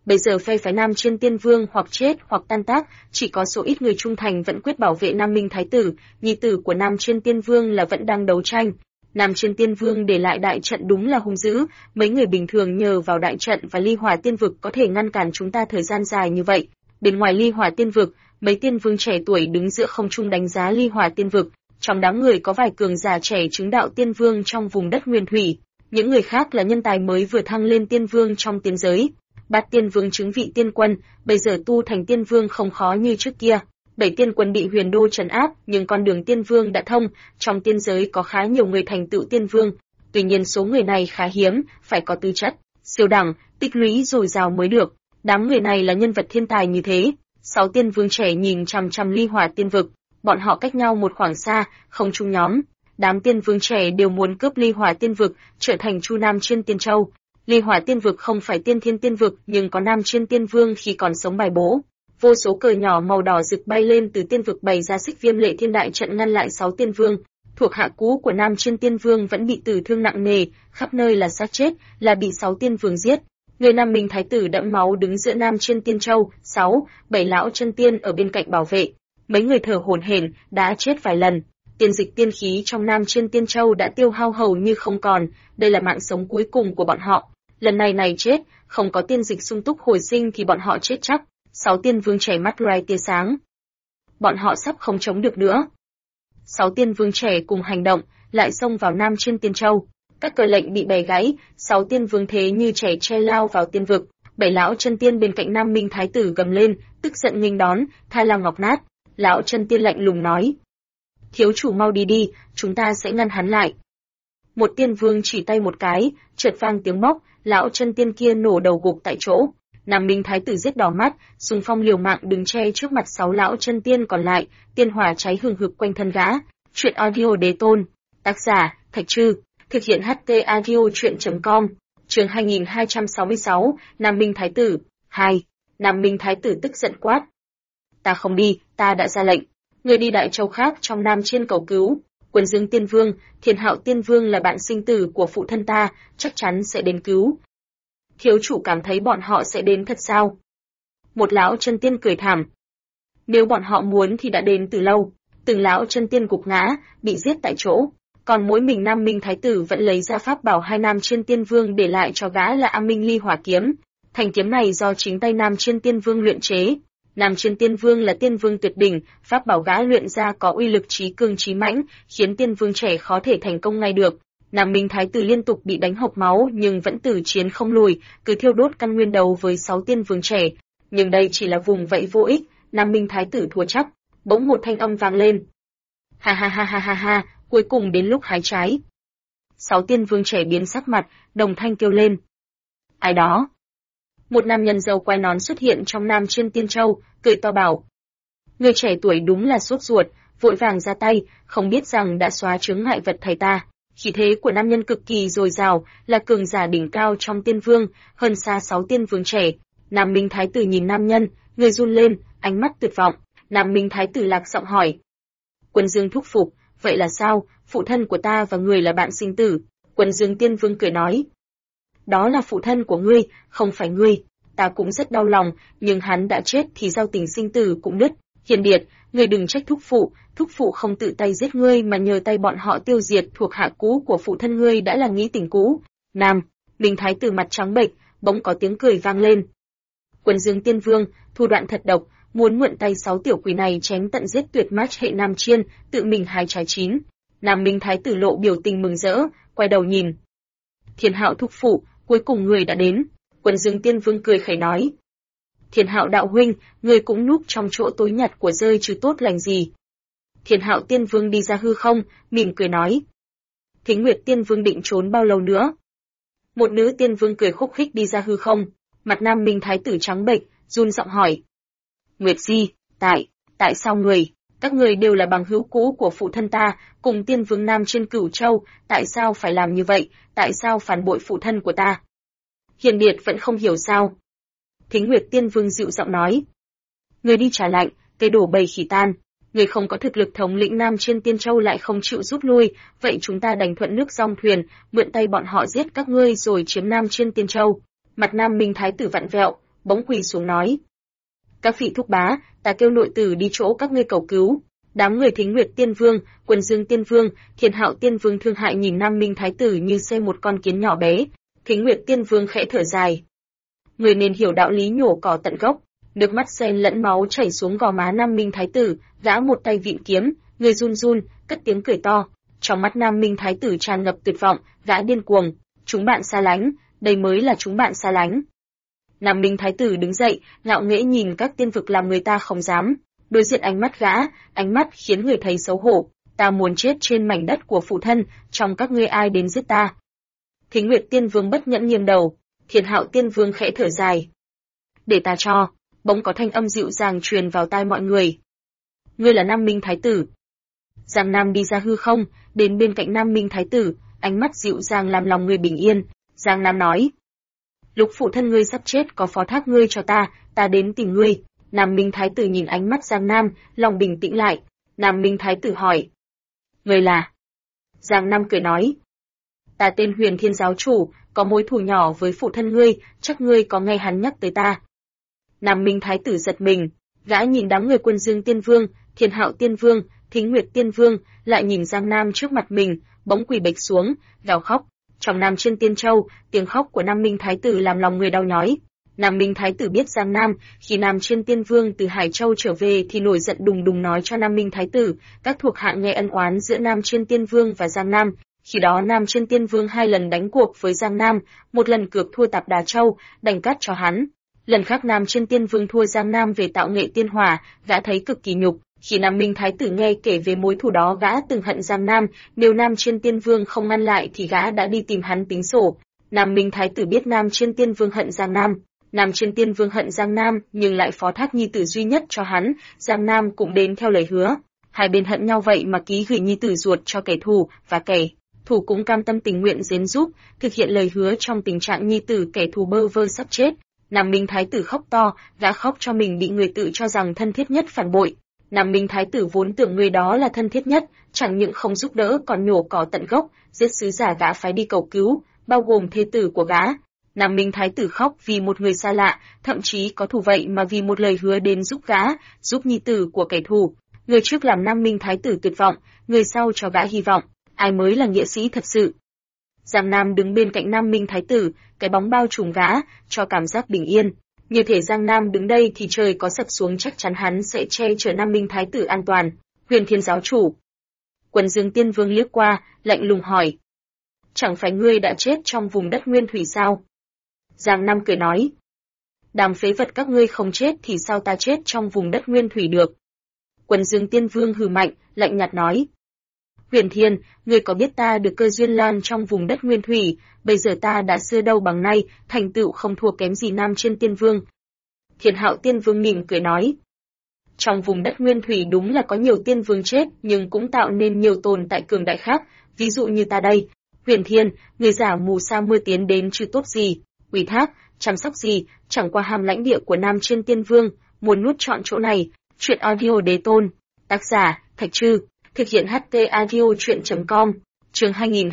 Bây giờ phe phái Nam Chiên Tiên Vương hoặc chết hoặc tan tác, chỉ có số ít người trung thành vẫn quyết bảo vệ Nam Minh Thái tử, nhi tử của Nam Chiên Tiên Vương là vẫn đang đấu tranh. Nam Chiên Tiên Vương để lại đại trận đúng là hung dữ, mấy người bình thường nhờ vào đại trận và ly hỏa tiên vực có thể ngăn cản chúng ta thời gian dài như vậy. Bên ngoài ly hỏa tiên vực, mấy tiên vương trẻ tuổi đứng giữa không trung đánh giá ly hỏa tiên vực, trong đám người có vài cường giả trẻ chứng đạo tiên vương trong vùng đất nguyên thủy, những người khác là nhân tài mới vừa thăng lên tiên vương trong tiên giới. Bát tiên vương chứng vị tiên quân, bây giờ tu thành tiên vương không khó như trước kia. 7 tiên quân bị huyền đô trấn áp, nhưng con đường tiên vương đã thông, trong tiên giới có khá nhiều người thành tựu tiên vương. Tuy nhiên số người này khá hiếm, phải có tư chất, siêu đẳng, tích lũy dồi dào mới được. Đám người này là nhân vật thiên tài như thế. 6 tiên vương trẻ nhìn chằm chằm ly hỏa tiên vực, bọn họ cách nhau một khoảng xa, không chung nhóm. Đám tiên vương trẻ đều muốn cướp ly hỏa tiên vực, trở thành Chu Nam Chiên Tiên Châu. Ly hỏa tiên vực không phải tiên thiên tiên vực, nhưng có Nam Chiên Tiên Vương khi còn sống bài bố. Vô số cờ nhỏ màu đỏ rực bay lên từ tiên vực bày ra xích viêm lệ thiên đại trận ngăn lại 6 tiên vương. Thuộc hạ cũ của Nam Chiên Tiên Vương vẫn bị tử thương nặng nề, khắp nơi là xác chết, là bị 6 tiên vương giết. Người Nam Minh Thái tử đẫm máu đứng giữa Nam Chiên Tiên Châu, 7 lão chân tiên ở bên cạnh bảo vệ. Mấy người thở hổn hển, đã chết vài lần. Tiên dịch tiên khí trong Nam Chiên Tiên Châu đã tiêu hao hầu như không còn, đây là mạng sống cuối cùng của bọn họ. Lần này chết, không có tiên dịch sung túc hồi sinh thì bọn họ chết chắc. 6 tiên vương trẻ mắt loài tia sáng. Bọn họ sắp không chống được nữa. 6 tiên vương trẻ cùng hành động, lại xông vào Nam Chiên Tiên Châu. Các cờ lệnh bị bẻ gãy, 6 tiên vương thế như trẻ tre lao vào tiên vực. 7 lão chân tiên bên cạnh Nam Minh Thái tử gầm lên, tức giận nghênh đón, tha lao ngọc nát. Lão chân tiên lạnh lùng nói: thiếu chủ mau đi đi, chúng ta sẽ ngăn hắn lại. Một tiên vương chỉ tay một cái, chợt vang tiếng móc, lão chân tiên kia nổ đầu gục tại chỗ. Nam Minh Thái tử giết đỏ mắt, xung phong liều mạng đứng che trước mặt 6 lão chân tiên còn lại, tiên hỏa cháy hừng hực quanh thân gã. Truyện audio đế tôn. Tác giả: Thạch Trư. Thực hiện HT audio truyện.com. Chương 2266, Nam Minh Thái tử 2. Nam Minh Thái tử tức giận quát: ta không đi, ta đã ra lệnh. Người đi đại châu khác trong Nam Chiên cầu cứu. Quần Dương Tiên Vương, Thiên Hạo Tiên Vương là bạn sinh tử của phụ thân ta, chắc chắn sẽ đến cứu. Thiếu chủ cảm thấy bọn họ sẽ đến thật sao? Một lão chân tiên cười thảm. Nếu bọn họ muốn thì đã đến từ lâu. Từng lão chân tiên gục ngã, bị giết tại chỗ. Còn mỗi mình Nam Minh Thái tử vẫn lấy ra pháp bảo hai Nam Chiên Tiên Vương để lại cho gã là A Minh Ly Hỏa Kiếm. Thanh kiếm này do chính tay Nam Chiên Tiên Vương luyện chế. Nam Chiên Tiên Vương là tiên vương tuyệt đỉnh, pháp bảo gã luyện ra có uy lực chí cường chí mãnh, khiến tiên vương trẻ khó thể thành công ngay được. Nam Minh Thái tử liên tục bị đánh hộc máu nhưng vẫn tử chiến không lùi, cứ thiêu đốt căn nguyên đấu với 6 tiên vương trẻ. Nhưng đây chỉ là vùng vẫy vô ích, Nam Minh Thái tử thua chắc. Bỗng một thanh âm vang lên. Ha ha ha ha ha ha, cuối cùng đến lúc hái trái. 6 tiên vương trẻ biến sắc mặt, đồng thanh kêu lên. Ai đó? Một nam nhân râu quai nón xuất hiện trong Nam Chiên Tiên Châu, cười to bảo. Người trẻ tuổi đúng là sốt ruột, vội vàng ra tay, không biết rằng đã xóa chướng ngại vật thầy ta. Khí thế của nam nhân cực kỳ dồi dào, là cường giả đỉnh cao trong tiên vương, hơn xa 6 tiên vương trẻ. Nam Minh Thái tử nhìn nam nhân, người run lên, ánh mắt tuyệt vọng. Nam Minh Thái tử lạc giọng hỏi. Quân Dương thúc phục, vậy là sao? Phụ thân của ta và người là bạn sinh tử. Quân Dương Tiên Vương cười nói. Đó là phụ thân của ngươi, không phải ngươi. Ta cũng rất đau lòng, nhưng hắn đã chết thì giao tình sinh tử cũng đứt. Hiền Điệt, ngươi đừng trách thúc phụ không tự tay giết ngươi mà nhờ tay bọn họ tiêu diệt thuộc hạ cũ của phụ thân ngươi đã là nghĩ tình cũ. Nam Minh Thái tử mặt trắng bệch, bỗng có tiếng cười vang lên. Quân Dương Tiên Vương, thủ đoạn thật độc, muốn mượn tay 6 tiểu quỷ này chém tận giết tuyệt mát hệ Nam Chiên, tự mình hái trái chín. Nam Minh Thái tử lộ biểu tình mừng rỡ, quay đầu nhìn. Thiên Hạo thúc phụ, cuối cùng người đã đến. Quân Dương Tiên Vương cười khẩy nói. Thiên Hạo đạo huynh, người cũng núp trong chỗ tối nhặt của rơi chứ tốt lành gì. Thiên Hạo Tiên Vương đi ra hư không, mỉm cười nói. Thính Nguyệt Tiên Vương định trốn bao lâu nữa? Một nữ tiên vương cười khúc khích đi ra hư không, mặt Nam Minh Thái tử trắng bệch, run giọng hỏi. Nguyệt Di, tại sao các người đều là bằng hữu cũ của phụ thân ta, cùng tiên vương Nam trên Cửu Châu, tại sao phải làm như vậy, tại sao phản bội phụ thân của ta? Hiền Điệt vẫn không hiểu sao. Thính Nguyệt Tiên Vương dịu giọng nói. Người đi trả lạnh, cây đổ bầy khỉ tan. Người không có thực lực thống lĩnh Nam trên Tiên Châu lại không chịu rút lui, vậy chúng ta đành thuận nước dong thuyền, mượn tay bọn họ giết các ngươi rồi chiếm Nam trên Tiên Châu. Mặt Nam Minh Thái tử vặn vẹo, bỗng quỳ xuống nói: Các vị thúc bá, ta kêu nội tử đi chỗ các ngươi cầu cứu. Đám người Thính Nguyệt Tiên Vương, Quần Dương Tiên Vương, Thiên Hạo Tiên Vương thương hại nhìn Nam Minh Thái tử như xem một con kiến nhỏ bé. Thính Nguyệt Tiên Vương khẽ thở dài. Người nên hiểu đạo lý nhổ cỏ tận gốc. Nước mắt xen lẫn máu chảy xuống gò má Nam Minh Thái tử, gã một tay vịn kiếm, người run run, cất tiếng cười to. Trong mắt Nam Minh Thái tử tràn ngập tuyệt vọng, gã điên cuồng. Chúng bạn xa lánh, đây mới là chúng bạn xa lánh. Nam Minh Thái tử đứng dậy, ngạo nghễ nhìn các tiên vực làm người ta không dám. Đối diện ánh mắt gã, ánh mắt khiến người thấy xấu hổ. Ta muốn chết trên mảnh đất của phụ thân, trong các ngươi ai đến giết ta. Thính Nguyệt Tiên Vương bất nhẫn nghiêng đầu, Thiên Hạo Tiên Vương khẽ thở dài. Để ta cho, bỗng có thanh âm dịu dàng truyền vào tai mọi người. Ngươi là Nam Minh Thái tử. Giang Nam đi ra hư không, đến bên cạnh Nam Minh Thái tử, ánh mắt dịu dàng làm lòng người bình yên. Giang Nam nói: Lúc phụ thân ngươi sắp chết có phó thác ngươi cho ta đến tìm ngươi. Nam Minh Thái tử nhìn ánh mắt Giang Nam, lòng bình tĩnh lại. Nam Minh Thái tử hỏi: Ngươi là? Giang Nam cười nói: Ta tên Huyền Thiên giáo chủ, có mối thù nhỏ với phụ thân ngươi, chắc ngươi có nghe hắn nhắc tới ta. Nam Minh Thái tử giật mình, gã nhìn đám người Quân Dương Tiên Vương, Thiên Hạo Tiên Vương, Thính Nguyệt Tiên Vương, lại nhìn Giang Nam trước mặt mình, bỗng quỳ bịch xuống, gào khóc. Trong Nam trên Tiên Châu, tiếng khóc của Nam Minh Thái tử làm lòng người đau nhói. Nam Minh Thái tử biết Giang Nam, khi Nam trên Tiên Vương từ Hải Châu trở về thì nổi giận đùng đùng nói cho Nam Minh Thái tử, các thuộc hạ nghe ân oán giữa Nam trên Tiên Vương và Giang Nam. Khi đó Nam trên Tiên Vương 2 lần đánh cuộc với Giang Nam, một lần cược thua Tạp Đà Châu, đành cắt cho hắn. Lần khác Nam trên Tiên Vương thua Giang Nam về tạo nghệ tiên hỏa, gã thấy cực kỳ nhục. Khi Nam Minh Thái tử nghe kể về mối thù đó gã từng hận Giang Nam, nếu Nam trên Tiên Vương không ngăn lại thì gã đã đi tìm hắn tính sổ. Nam Minh Thái tử biết Nam trên Tiên Vương hận Giang Nam. Nam trên Tiên Vương hận Giang Nam nhưng lại phó thác nhi tử duy nhất cho hắn, Giang Nam cũng đến theo lời hứa. Hai bên hận nhau vậy mà ký gửi nhi tử ruột cho kẻ thù, và kẻ thù cũng cam tâm tình nguyện giếng giúp, thực hiện lời hứa trong tình trạng nhi tử kẻ thù bơ vơ sắp chết. Nam Minh Thái tử khóc to, gã khóc cho mình bị người tự cho rằng thân thiết nhất phản bội. Nam Minh Thái tử vốn tưởng người đó là thân thiết nhất, chẳng những không giúp đỡ còn nhổ cỏ tận gốc, giết sứ giả gã phái đi cầu cứu, bao gồm thê tử của gã. Nam Minh Thái tử khóc vì một người xa lạ, thậm chí có thù vậy mà vì một lời hứa đến giúp gã, giúp nhi tử của kẻ thù. Người trước làm Nam Minh Thái tử tuyệt vọng, người sau cho gã hy vọng, ai mới là nghĩa sĩ thật sự. Giang Nam đứng bên cạnh Nam Minh Thái tử, cái bóng bao trùm gã, cho cảm giác bình yên. Như thể Giang Nam đứng đây thì trời có sập xuống chắc chắn hắn sẽ che chở Nam Minh Thái tử an toàn. Huyền Thiên giáo chủ. Quần Dương Tiên Vương liếc qua, lạnh lùng hỏi: Chẳng phải ngươi đã chết trong vùng đất nguyên thủy sao? Giang Nam cười nói: Đám phế vật các ngươi không chết thì sao ta chết trong vùng đất nguyên thủy được? Quần Dương Tiên Vương hừ mạnh, lạnh nhạt nói: Huyền Thiên, ngươi có biết ta được cơ duyên lan trong vùng đất nguyên thủy, bây giờ ta đã xưa đâu bằng nay, thành tựu không thua kém gì Nam trên Tiên Vương. Thiên Hạo Tiên Vương mỉm cười nói: Trong vùng đất nguyên thủy đúng là có nhiều tiên vương chết, nhưng cũng tạo nên nhiều tồn tại cường đại khác, ví dụ như ta đây. Huyền Thiên, người giả mù sa mưa tiến đến chứ tốt gì, ủy thác, chăm sóc gì, chẳng qua ham lãnh địa của Nam trên Tiên Vương, muốn nuốt trọn chỗ này. Truyện audio đế tôn, tác giả Thạch Trư, thực hiện HT audio truyện.com. Chương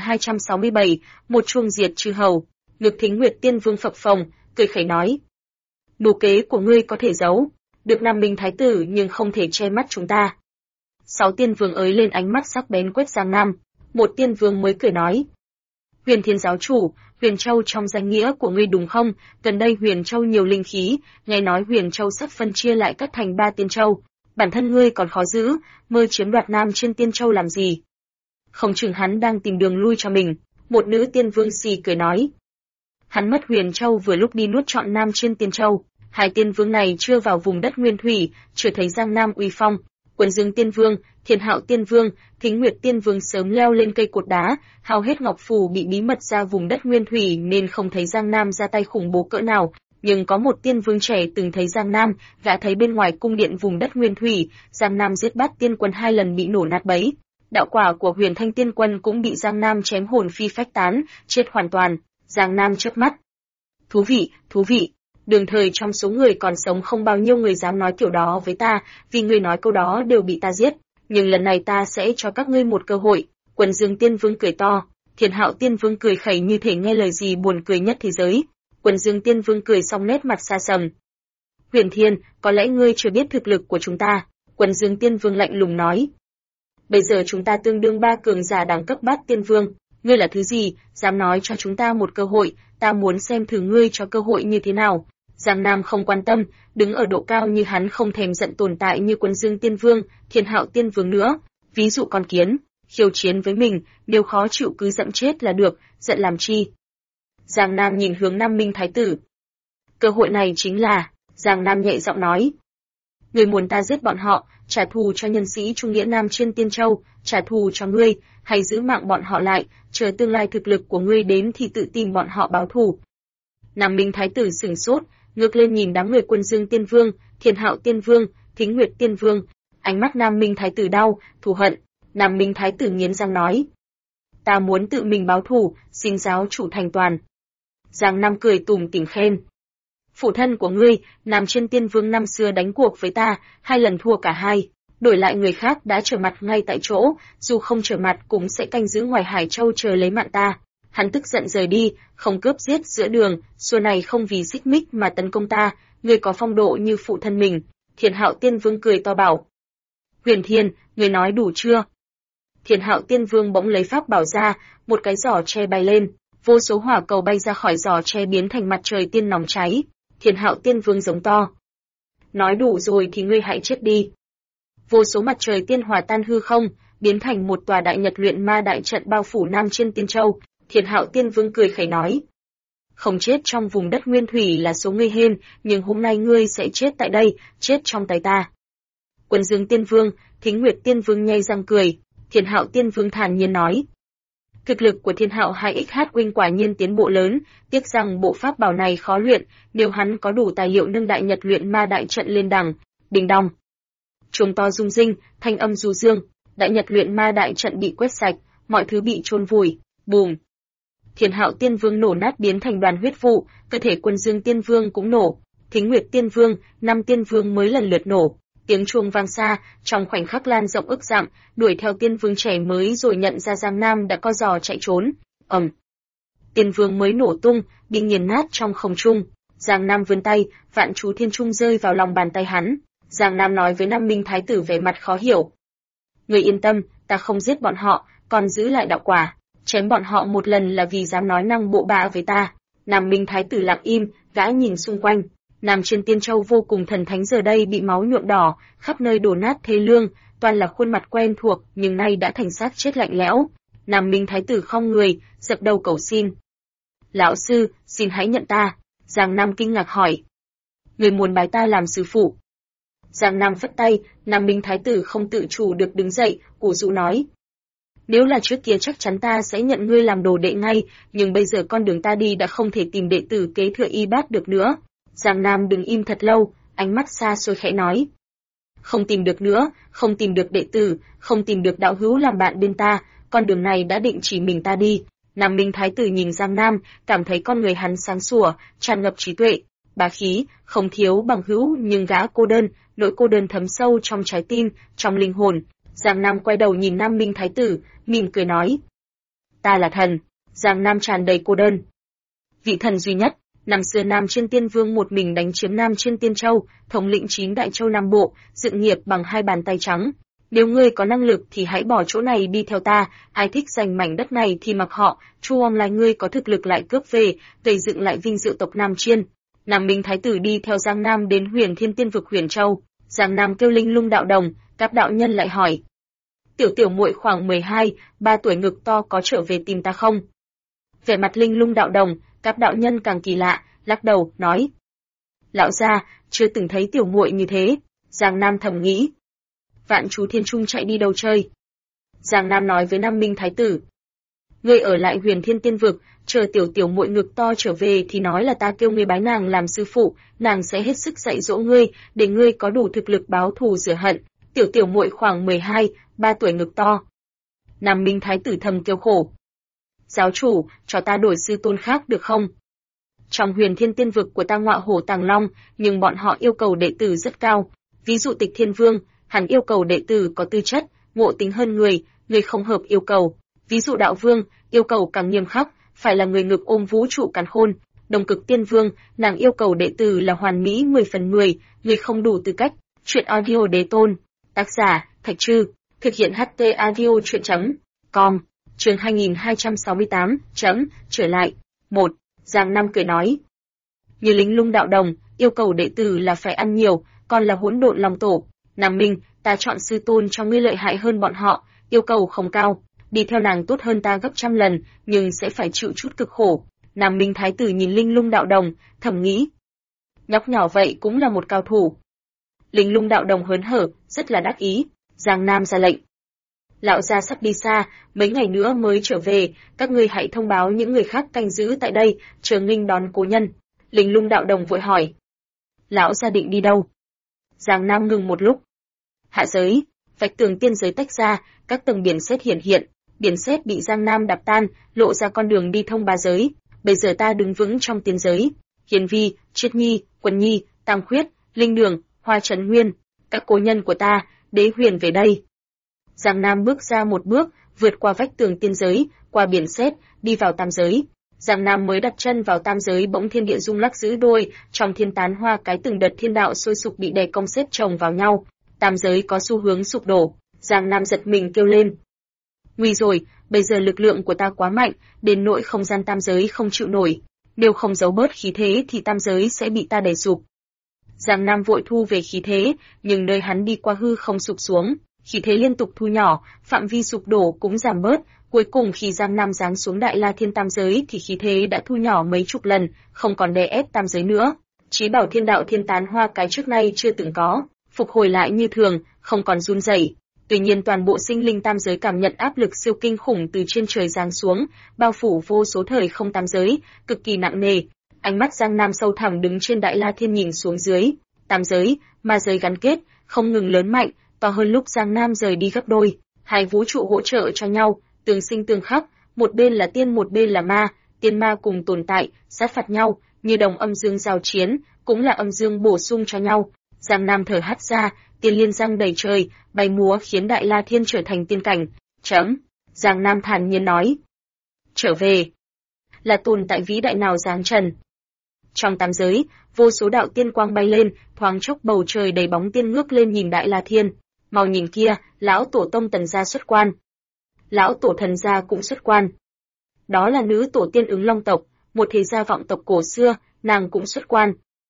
2267, một chuông diệt chư hầu. Ngực Thính Nguyệt Tiên Vương phập phồng, cười khẩy nói: Mưu kế của ngươi có thể giấu được Nam Minh Thái tử nhưng không thể che mắt chúng ta. 6 tiên vương ới lên ánh mắt sắc bén quét Giang Nam. Một tiên vương mới cười nói: Huyền Thiên giáo chủ, Huyền Châu trong danh nghĩa của ngươi đúng không? Gần đây Huyền Châu nhiều linh khí, nghe nói Huyền Châu sắp phân chia lại cắt thành 3 tiên châu. Bản thân ngươi còn khó giữ, mơ chiếm đoạt Nam trên Tiên Châu làm gì? Không chừng hắn đang tìm đường lui cho mình. Một nữ tiên vương xì cười nói: Hắn mất Huyền Châu vừa lúc đi nuốt trọn Nam trên Tiên Châu. Hai tiên vương này chưa vào vùng đất nguyên thủy, chưa thấy Giang Nam uy phong. Quần Dương Tiên Vương, Thiên Hạo Tiên Vương, Thính Nguyệt Tiên Vương sớm leo lên cây cột đá, hao hết ngọc phù bị bí mật ra vùng đất nguyên thủy nên không thấy Giang Nam ra tay khủng bố cỡ nào. Nhưng có một tiên vương trẻ từng thấy Giang Nam, gã thấy bên ngoài cung điện vùng đất nguyên thủy, Giang Nam giết Bát Tiên Quân 2 lần bị nổ nát bấy. Đạo quả của Huyền Thanh Tiên Quân cũng bị Giang Nam chém hồn phi phách tán, chết hoàn toàn. Giang Nam chớp mắt. Thú vị, thú vị. Đường thời trong số người còn sống không bao nhiêu người dám nói kiểu đó với ta, vì người nói câu đó đều bị ta giết. Nhưng lần này ta sẽ cho các ngươi một cơ hội. Quần Dương Tiên Vương cười to, Thiên Hạo Tiên Vương cười khẩy như thể nghe lời gì buồn cười nhất thế giới. Quần Dương Tiên Vương cười xong nét mặt xa sầm, Huyền Thiên, có lẽ ngươi chưa biết thực lực của chúng ta, Quần Dương Tiên Vương lạnh lùng nói. Bây giờ chúng ta tương đương 3 cường giả đẳng cấp Bát Tiên Vương, ngươi là thứ gì, dám nói cho chúng ta một cơ hội, ta muốn xem thử ngươi cho cơ hội như thế nào. Giang Nam không quan tâm, đứng ở độ cao như hắn không thèm giận tồn tại như Quần Dương Tiên Vương, Thiên Hạo Tiên Vương nữa, ví dụ con kiến, khiêu chiến với mình, nếu khó chịu cứ dẫm chết là được, giận làm chi. Giang Nam nhìn hướng Nam Minh Thái tử. Cơ hội này chính là, Giang Nam nhẹ giọng nói. Ngươi muốn ta giết bọn họ, trả thù cho nhân sĩ trung nghĩa Nam trên Tiên Châu, trả thù cho ngươi, hay giữ mạng bọn họ lại, chờ tương lai thực lực của ngươi đến thì tự tìm bọn họ báo thù. Nam Minh Thái tử sửng sốt, ngước lên nhìn đám người Quần Dương Tiên Vương, Thiên Hạo Tiên Vương, Thính Nguyệt Tiên Vương, ánh mắt Nam Minh Thái tử đau, thù hận. Nam Minh Thái tử nghiến răng nói: Ta muốn tự mình báo thù, xin giáo chủ thành toàn. Giang Nam cười tủm tỉm khen: Phụ thân của ngươi, Nam trên Tiên Vương năm xưa đánh cuộc với ta, 2 lần thua cả hai, đổi lại người khác đã trở mặt ngay tại chỗ, dù không trở mặt cũng sẽ canh giữ ngoài Hải Châu chờ lấy mạng ta. Hắn tức giận rời đi, không cướp giết giữa đường, xua này không vì xích mích mà tấn công ta, ngươi có phong độ như phụ thân mình. Thiên Hạo Tiên Vương cười to bảo: Huyền Thiên, ngươi nói đủ chưa? Thiên Hạo Tiên Vương bỗng lấy pháp bảo ra, một cái giỏ tre bay lên, vô số hỏa cầu bay ra khỏi giỏ tre biến thành mặt trời tiên nóng cháy. Thiên Hạo Tiên Vương giống to: Nói đủ rồi thì ngươi hãy chết đi. Vô số mặt trời tiên hòa tan hư không, biến thành một tòa đại nhật luyện ma đại trận bao phủ Nam trên Tiên Châu. Thiên Hạo Tiên Vương cười khẩy nói: Không chết trong vùng đất nguyên thủy là số ngươi hên, nhưng hôm nay ngươi sẽ chết tại đây, chết trong tay ta. Quần Dương Tiên Vương, Thính Nguyệt Tiên Vương nhay răng cười. Thiên Hạo Tiên Vương thản nhiên nói: Thực lực của Thiên Hạo 2XH huynh quả nhiên tiến bộ lớn, tiếc rằng bộ pháp bảo này khó luyện, nếu hắn có đủ tài liệu nâng đại nhật luyện ma đại trận lên đẳng. Đình đong. Chuông to rung rinh, thanh âm du dương, đại nhật luyện ma đại trận bị quét sạch, mọi thứ bị chôn vùi. Bùm. Thiên Hạo Tiên Vương nổ nát biến thành đoàn huyết vụ, cơ thể Quần Dương Tiên Vương cũng nổ. Thính Nguyệt Tiên Vương, 5 Tiên Vương mới lần lượt nổ. Tiếng chuông vang xa, trong khoảnh khắc lan rộng ức dặm, đuổi theo Tiên Vương trẻ mới rồi nhận ra Giang Nam đã co giò chạy trốn. Tiên Vương mới nổ tung, bị nghiền nát trong không trung. Giang Nam vươn tay, vạn chú thiên trung rơi vào lòng bàn tay hắn. Giang Nam nói với Nam Minh Thái tử vẻ mặt khó hiểu: Người yên tâm, ta không giết bọn họ, còn giữ lại đạo quả. Chém bọn họ một lần là vì dám nói năng bộ bạ với ta. Nam Minh Thái tử lặng im, gã nhìn xung quanh. Nam trên Tiên Châu vô cùng thần thánh giờ đây bị máu nhuộm đỏ, khắp nơi đổ nát thê lương, toàn là khuôn mặt quen thuộc nhưng nay đã thành xác chết lạnh lẽo. Nam Minh Thái tử khom người, dập đầu cầu xin: Lão sư, xin hãy nhận ta. Giang Nam kinh ngạc hỏi: Người muốn bái ta làm sư phụ? Giang Nam phất tay, Nam Minh Thái tử không tự chủ được đứng dậy, ủ rũ nói: Nếu là trước kia chắc chắn ta sẽ nhận ngươi làm đồ đệ ngay, nhưng bây giờ con đường ta đi đã không thể tìm đệ tử kế thừa y bát được nữa. Giang Nam đứng im thật lâu, ánh mắt xa xôi khẽ nói: Không tìm được nữa, không tìm được đệ tử, không tìm được đạo hữu làm bạn bên ta, con đường này đã định chỉ mình ta đi. Nam Minh Thái tử nhìn Giang Nam, cảm thấy con người hắn sáng sủa, tràn ngập trí tuệ, bá khí, không thiếu bằng hữu nhưng gã cô đơn, nỗi cô đơn thấm sâu trong trái tim, trong linh hồn. Giang Nam quay đầu nhìn Nam Minh Thái tử, mỉm cười nói: Ta là thần. Giang Nam tràn đầy cô đơn. Vị thần duy nhất. Năm xưa Nam trên Tiên Vương một mình đánh chiếm Nam trên Tiên Châu, thống lĩnh 9 đại châu Nam Bộ, dựng nghiệp bằng 2 bàn tay trắng. Nếu ngươi có năng lực thì hãy bỏ chỗ này đi theo ta, ai thích giành mảnh đất này thì mặc họ, Chu Ông Lai ngươi có thực lực lại cướp về, gây dựng lại vinh dự tộc Nam Chiên. Nam Minh Thái tử đi theo Giang Nam đến Huyền Thiên Tiên vực Huyền Châu. Giang Nam kêu Linh Lung đạo đồng, các đạo nhân lại hỏi: Tiểu muội khoảng 12, 3 tuổi ngực to có trở về tìm ta không? Vẻ mặt Linh Lung đạo đồng, các đạo nhân càng kỳ lạ, lắc đầu, nói: Lão gia, chưa từng thấy tiểu muội như thế. Giang Nam thầm nghĩ: Vạn chú thiên trung chạy đi đâu chơi? Giang Nam nói với Nam Minh Thái tử: Ngươi ở lại Huyền Thiên Tiên vực, chờ tiểu muội ngực to trở về thì nói là ta kêu ngươi bái nàng làm sư phụ, nàng sẽ hết sức dạy dỗ ngươi, để ngươi có đủ thực lực báo thù rửa hận. Tiểu muội khoảng 12, 3 tuổi ngực to. Nam Minh Thái tử thầm kêu khổ: Giáo chủ, cho ta đổi sư tôn khác được không? Trong Huyền Thiên Tiên vực của ta ngọa hổ tàng long, nhưng bọn họ yêu cầu đệ tử rất cao. Ví dụ Tịch Thiên Vương, hắn yêu cầu đệ tử có tư chất, ngộ tính hơn người không hợp yêu cầu. Ví dụ Đạo Vương, yêu cầu càng nghiêm khắc, phải là người ngực ôm vũ trụ càn khôn. Đông Cực Tiên Vương, nàng yêu cầu đệ tử là hoàn mỹ 10 phần 10, người không đủ tư cách. Chuyện audio đế tôn. Tác giả, Thạch Trư. Thực hiện HT audio chuyện.com. Chương 2268, trở lại. 1. Giang Nam cười nói. Như lính lung đạo đồng, yêu cầu đệ tử là phải ăn nhiều, còn là hỗn độn long tổ. Nam Minh, ta chọn sư tôn cho ngươi lợi hại hơn bọn họ, yêu cầu không cao. Đi theo nàng tốt hơn ta gấp trăm lần, nhưng sẽ phải chịu chút cực khổ. Nam Minh thái tử nhìn linh lung đạo đồng, thầm nghĩ. Nhóc nhỏ vậy cũng là một cao thủ. Linh lung đạo đồng hớn hở, rất là đắc ý. Giang Nam ra lệnh. Lão gia sắp đi xa, mấy ngày nữa mới trở về, các ngươi hãy thông báo những người khác canh giữ tại đây, chờ nghênh đón cố nhân. Linh lung đạo đồng vội hỏi. Lão gia định đi đâu? Giang Nam ngừng một lúc. Hạ giới, vách tường tiên giới tách ra, các tầng biển sét hiện, biển sét bị Giang Nam đập tan, lộ ra con đường đi thông ba giới. Bây giờ ta đứng vững trong tiên giới. Hiền Vi, Triết Nhi, Quần Nhi, Tam Khuyết, Linh Đường, Hoa Trấn Nguyên, các cố nhân của ta, Đế Huyền về đây. Giang Nam bước ra một bước, vượt qua vách tường tiên giới, qua biển sét, đi vào tam giới. Giang Nam mới đặt chân vào tam giới bỗng thiên địa rung lắc dữ đôi, trong thiên tán hoa cái từng đợt thiên đạo sôi sục bị đè cong xếp chồng vào nhau. Tam giới có xu hướng sụp đổ. Giang Nam giật mình kêu lên. Nguy rồi, bây giờ lực lượng của ta quá mạnh, đến nỗi không gian tam giới không chịu nổi. Nếu không giấu bớt khí thế thì tam giới sẽ bị ta đè sụp. Giang Nam vội thu về khí thế, nhưng nơi hắn đi qua hư không sụp xuống. Khí thế liên tục thu nhỏ, phạm vi sụp đổ cũng giảm bớt. Cuối cùng khi Giang Nam giáng xuống Đại La Thiên tam giới thì khí thế đã thu nhỏ mấy chục lần, không còn đè ép tam giới nữa. Chí bảo thiên đạo thiên tán hoa cái trước nay chưa từng có, phục hồi lại như thường, không còn run rẩy. Tuy nhiên toàn bộ sinh linh tam giới cảm nhận áp lực siêu kinh khủng từ trên trời giáng xuống, bao phủ vô số thời không tam giới, cực kỳ nặng nề. Ánh mắt Giang Nam sâu thẳm đứng trên Đại La Thiên nhìn xuống dưới, tam giới, ma giới gắn kết, không ngừng lớn mạnh, to hơn lúc Giang Nam rời đi gấp đôi. Hai vũ trụ hỗ trợ cho nhau, tương sinh tương khắc, một bên là tiên một bên là ma, tiên ma cùng tồn tại, sát phạt nhau, như đồng âm dương giao chiến, cũng là âm dương bổ sung cho nhau. Giang Nam thở hắt ra, tiên liên răng đầy trời, bay múa khiến Đại La Thiên trở thành tiên cảnh. Giang Nam thản nhiên nói. Trở về. Là tồn tại vĩ đại nào giáng trần? Trong tam giới, vô số đạo tiên quang bay lên, thoáng chốc bầu trời đầy bóng tiên ngước lên nhìn Đại La Thiên. Mau nhìn kia, lão tổ tông Tần gia xuất quan. Lão tổ Thần gia cũng xuất quan. Đó là nữ tổ tiên Ứng Long tộc, một thế gia vọng tộc cổ xưa, nàng cũng xuất quan.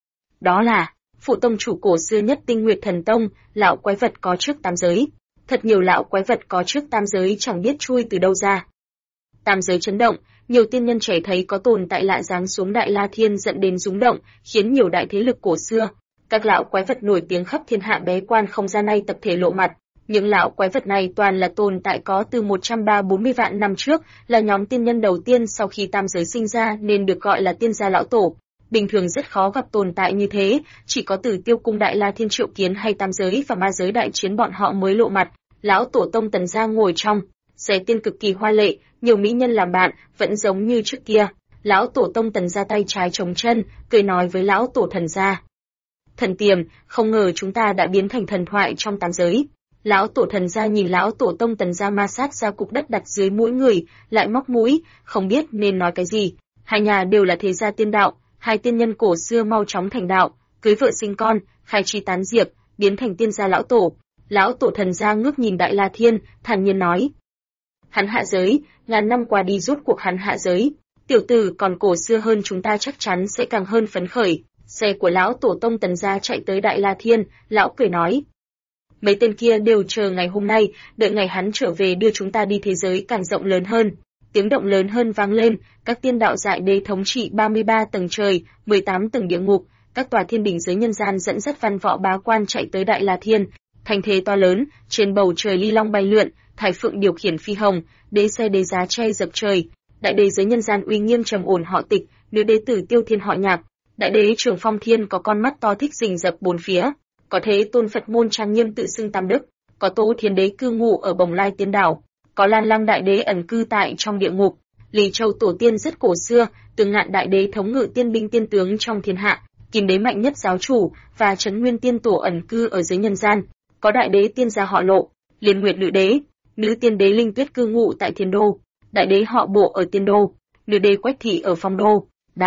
Đó là phụ tông chủ cổ xưa nhất Tinh Nguyệt Thần Tông, lão quái vật có trước tam giới. Thật nhiều lão quái vật có trước tam giới chẳng biết chui từ đâu ra. Tam giới chấn động, nhiều tiên nhân trẻ thấy có tồn tại lạ giáng xuống Đại La Thiên dẫn đến rúng động, khiến nhiều đại thế lực cổ xưa, các lão quái vật nổi tiếng khắp thiên hạ bế quan không gian nay tập thể lộ mặt. Những lão quái vật này toàn là tồn tại có từ 130-140 vạn năm trước, là nhóm tiên nhân đầu tiên sau khi tam giới sinh ra nên được gọi là tiên gia lão tổ. Bình thường rất khó gặp tồn tại như thế, chỉ có từ Tiêu Cung Đại La Thiên triệu kiến hay tam giới và ma giới đại chiến bọn họ mới lộ mặt. Lão tổ tông Tần gia ngồi trong xé tiên cực kỳ hoa lệ, nhiều mỹ nhân làm bạn, vẫn giống như trước kia. Lão tổ tông Tần gia tay trái chống chân, cười nói với lão tổ Thần gia. Thần Tiềm, không ngờ chúng ta đã biến thành thần thoại trong tam giới. Lão tổ Thần gia nhìn lão tổ tông Tần gia ma sát ra cục đất đặt dưới mũi người, lại móc mũi, không biết nên nói cái gì. Hai nhà đều là thế gia tiên đạo, hai tiên nhân cổ xưa mau chóng thành đạo, cưới vợ sinh con, khai chi tán diệp, biến thành tiên gia lão tổ. Lão tổ Thần gia ngước nhìn Đại La Thiên, thản nhiên nói: Hắn hạ giới, ngàn năm qua đi rốt cuộc hắn hạ giới. Tiểu tử còn cổ xưa hơn chúng ta chắc chắn sẽ càng hơn phấn khởi. Xe của lão tổ tông Tần gia chạy tới Đại La Thiên, lão cười nói: Mấy tên kia đều chờ ngày hôm nay, đợi ngày hắn trở về đưa chúng ta đi thế giới càng rộng lớn hơn. Tiếng động lớn hơn vang lên, các tiên đạo dại đế thống trị 33 tầng trời, 18 tầng địa ngục, các tòa thiên đỉnh giới nhân gian dẫn dắt văn võ bá quan chạy tới Đại La Thiên. Thành thế to lớn, trên bầu trời ly long bay lượn, Thái Phượng điều khiển phi hồng, đế xe đế giá che dập trời. Đại đế giới nhân gian uy nghiêm trầm ổn họ Tịch, nữ đế tử Tiêu Thiên họ Nhạc. Đại đế Trường Phong Thiên có con mắt to thích rình rập bốn phía. Có Thế Tôn Phật môn trang nghiêm tự xưng tam đức, có Tố Thiên đế cư ngụ ở Bồng Lai Tiên đảo, có Lan Lăng đại đế ẩn cư tại trong địa ngục, Lý Châu tổ tiên rất cổ xưa, Tường Ngạn đại đế thống ngự tiên binh tiên tướng trong thiên hạ, Kim đế mạnh nhất giáo chủ và Trấn Nguyên tiên tổ ẩn cư ở dưới nhân gian, có đại đế tiên gia họ Lộ, Liên Nguyệt nữ đế, nữ tiên đế Linh Tuyết cư ngụ tại Thiên Đô, đại đế họ Bộ ở Tiên Đô, nữ đế Quách thị ở Phong Đô, đại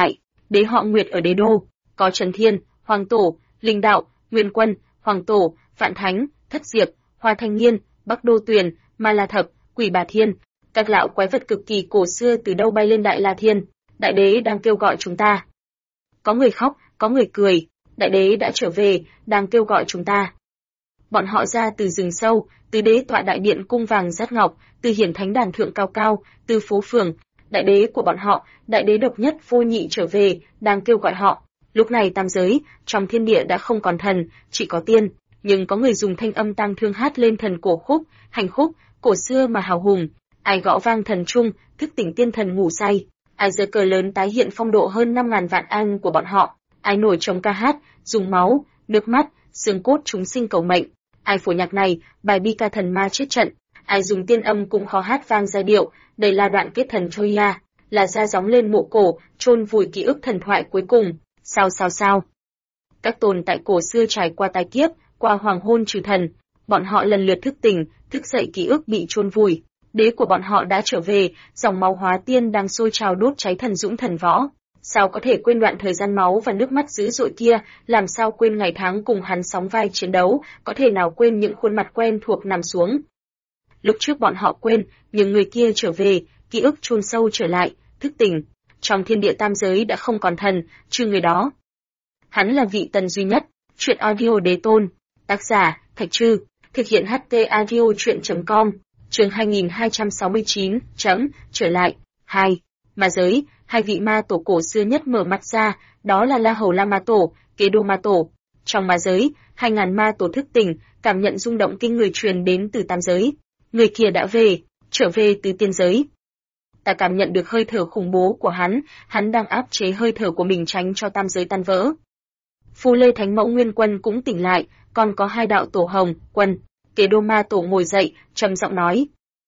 Đế họ Nguyệt ở Đế đô, có Trần Thiên, Hoàng Tổ, Linh Đạo, Nguyên Quân, Hoàng Tổ, Vạn Thánh, Thất Diệp, Hoa Thanh Niên, Bắc Đô Tuyền, Ma La Thập, Quỷ Bà Thiên, các lão quái vật cực kỳ cổ xưa từ đâu bay lên Đại La Thiên. Đại đế đang kêu gọi chúng ta. Có người khóc, có người cười, đại đế đã trở về, đang kêu gọi chúng ta. Bọn họ ra từ rừng sâu, từ đế tọa đại điện cung vàng dát ngọc, từ hiển thánh đàn thượng cao cao, từ phố phường, đại đế của bọn họ, đại đế độc nhất vô nhị trở về, đang kêu gọi họ. Lúc này tam giới, trong thiên địa đã không còn thần, chỉ có tiên, nhưng có người dùng thanh âm tang thương hát lên thần cổ khúc, hành khúc, cổ xưa mà hào hùng. Ai gõ vang thần trung, thức tỉnh tiên thần ngủ say. Ai giơ cờ lớn tái hiện phong độ hơn 5.000 vạn anh của bọn họ. Ai nổi trống ca hát, dùng máu, nước mắt, xương cốt chúng sinh cầu mệnh. Ai phổ nhạc này, bài bi ca thần ma chết trận. Ai dùng tiên âm cũng khó hát vang giai điệu, đây là đoạn kết thần Troya, là ra gióng lên mộ cổ, chôn vùi ký ức thần thoại cuối cùng. Sao. Các tồn tại cổ xưa trải qua tai kiếp, qua hoàng hôn trừ thần, bọn họ lần lượt thức tỉnh, thức dậy ký ức bị chôn vùi. Đế của bọn họ đã trở về, dòng máu hóa tiên đang sôi trào đốt cháy thần dũng thần võ. Sao có thể quên đoạn thời gian máu và nước mắt dữ dội kia, làm sao quên ngày tháng cùng hắn sóng vai chiến đấu, có thể nào quên những khuôn mặt quen thuộc nằm xuống. Lúc trước bọn họ quên, nhưng người kia trở về, ký ức chôn sâu trở lại, thức tỉnh. Trong thiên địa tam giới đã không còn thần, trừ người đó. Hắn là vị tần duy nhất. Truyện audio Đế Tôn. Tác giả, Thạch Trư. Thực hiện HT audio truyện.com. Chương 2269, trở lại. 2. Ma giới, hai vị ma tổ cổ xưa nhất mở mắt ra, đó là La Hầu La Ma Tổ, Kế Đô Ma Tổ. Trong ma giới, 2.000 ma tổ thức tỉnh, cảm nhận rung động kinh người truyền đến từ tam giới. Người kia đã về, trở về từ tiên giới. Ta cảm nhận được hơi thở khủng bố của hắn đang áp chế hơi thở của mình tránh cho tam giới tan vỡ. Phù Lê Thánh Mẫu Nguyên Quân cũng tỉnh lại, còn có hai đạo tổ Hồng, Quân. Kế Đô Ma Tổ ngồi dậy, trầm giọng nói.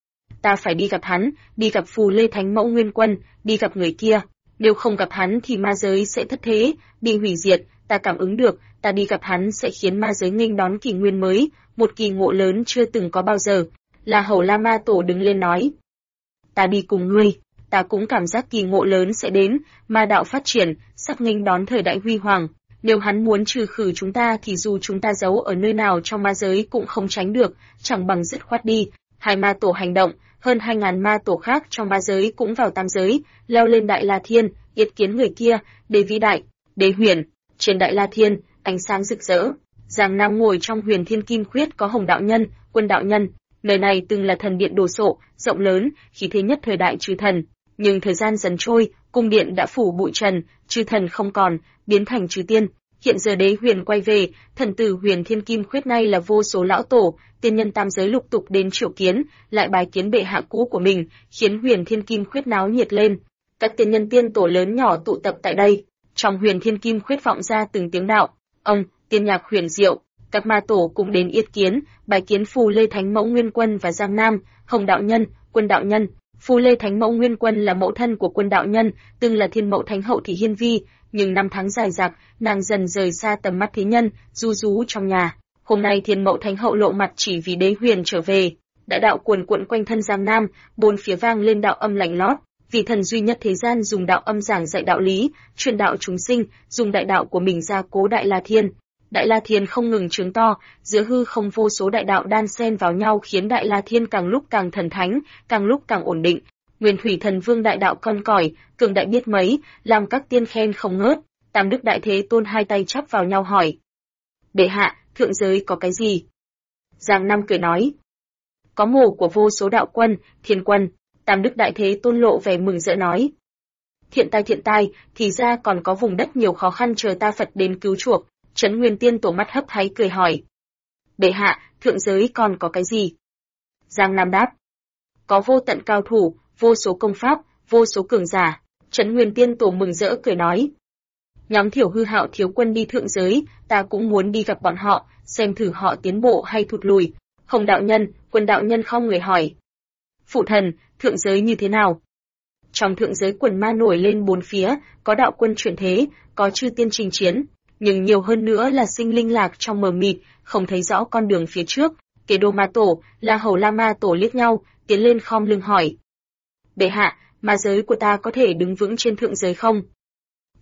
Ta phải đi gặp hắn, đi gặp Phù Lê Thánh Mẫu Nguyên Quân, đi gặp người kia. Nếu không gặp hắn thì ma giới sẽ thất thế, bị hủy diệt, ta cảm ứng được, ta đi gặp hắn sẽ khiến ma giới nghênh đón kỷ nguyên mới, một kỳ ngộ lớn chưa từng có bao giờ. La Hầu La Ma Tổ đứng lên nói. Ta đi cùng ngươi, ta cũng cảm giác kỳ ngộ lớn sẽ đến, ma đạo phát triển, sắp nghênh đón thời đại huy hoàng. Nếu hắn muốn trừ khử chúng ta thì dù chúng ta giấu ở nơi nào trong ma giới cũng không tránh được, chẳng bằng dứt khoát đi. Hai ma tổ hành động, hơn 2.000 ma tổ khác trong ma giới cũng vào tam giới, leo lên Đại La Thiên, yết kiến người kia, đế vĩ đại, đế huyền. Trên Đại La Thiên, ánh sáng rực rỡ. Giang Nam ngồi trong Huyền Thiên Kim Khuyết có Hồng đạo nhân, Quân đạo nhân. Nơi này từng là thần điện đồ sộ, rộng lớn, khí thế nhất thời đại chư thần. Nhưng thời gian dần trôi, cung điện đã phủ bụi trần, chư thần không còn, biến thành chư tiên. Hiện giờ đế huyền quay về, thần tử Huyền Thiên Kim Khuyết nay là vô số lão tổ, tiên nhân tam giới lục tục đến triều kiến, lại bài kiến bệ hạ cũ của mình, khiến Huyền Thiên Kim Khuyết náo nhiệt lên. Các tiên nhân tiên tổ lớn nhỏ tụ tập tại đây. Trong Huyền Thiên Kim Khuyết vọng ra từng tiếng đạo, ông, tiên nhạc huyền diệu. Các ma tổ cũng đến yết kiến, bài kiến Phù Lê Thánh Mẫu Nguyên Quân và Giang Nam, Hồng đạo nhân, Quân đạo nhân. Phù Lê Thánh Mẫu Nguyên Quân là mẫu thân của Quân đạo nhân, từng là thiên mẫu thánh hậu Thị Hiên Vi, nhưng năm tháng dài dặc, nàng dần rời xa tầm mắt thế nhân, ru rú trong nhà. Hôm nay thiên mẫu thánh hậu lộ mặt chỉ vì đế huyền trở về. Đại đạo cuồn cuộn quanh thân Giang Nam, bốn phía vang lên đạo âm lạnh lót. Vì thần duy nhất thế gian dùng đạo âm giảng dạy đạo lý, truyền đạo chúng sinh, dùng đại đạo của mình gia cố Đại La Thiên. Đại La Thiên không ngừng trướng to, giữa hư không vô số đại đạo đan xen vào nhau khiến Đại La Thiên càng lúc càng thần thánh, càng lúc càng ổn định. Nguyên Thủy Thần Vương đại đạo con còi, cường đại biết mấy, làm các tiên khen không ngớt. Tam Đức Đại Thế Tôn hai tay chắp vào nhau hỏi. Bệ hạ, thượng giới có cái gì? Giang Nam cười nói. Có mồ của vô số đạo quân, thiên quân. Tam Đức Đại Thế Tôn lộ vẻ mừng rỡ nói. Thiện tai, thì ra còn có vùng đất nhiều khó khăn chờ ta Phật đến cứu chuộc. Trấn Nguyên Tiên Tổ mắt hấp háy cười hỏi. Bệ hạ, thượng giới còn có cái gì? Giang Nam đáp. Có vô tận cao thủ, vô số công pháp, vô số cường giả. Trấn Nguyên Tiên Tổ mừng rỡ cười nói. Nhóm Thiểu Hư Hạo thiếu quân đi thượng giới, ta cũng muốn đi gặp bọn họ, xem thử họ tiến bộ hay thụt lùi. Hồng đạo nhân, Quân đạo nhân không người hỏi. Phụ thần, thượng giới như thế nào? Trong thượng giới quần ma nổi lên bốn phía, có đạo quân chuyển thế, có chư tiên trình chiến, nhưng nhiều hơn nữa là sinh linh lạc trong mờ mịt, không thấy rõ con đường phía trước. Kế Đô Ma Tổ, La Hầu La Ma Tổ liếc nhau, tiến lên khom lưng hỏi. Bệ hạ, ma giới của ta có thể đứng vững trên thượng giới không?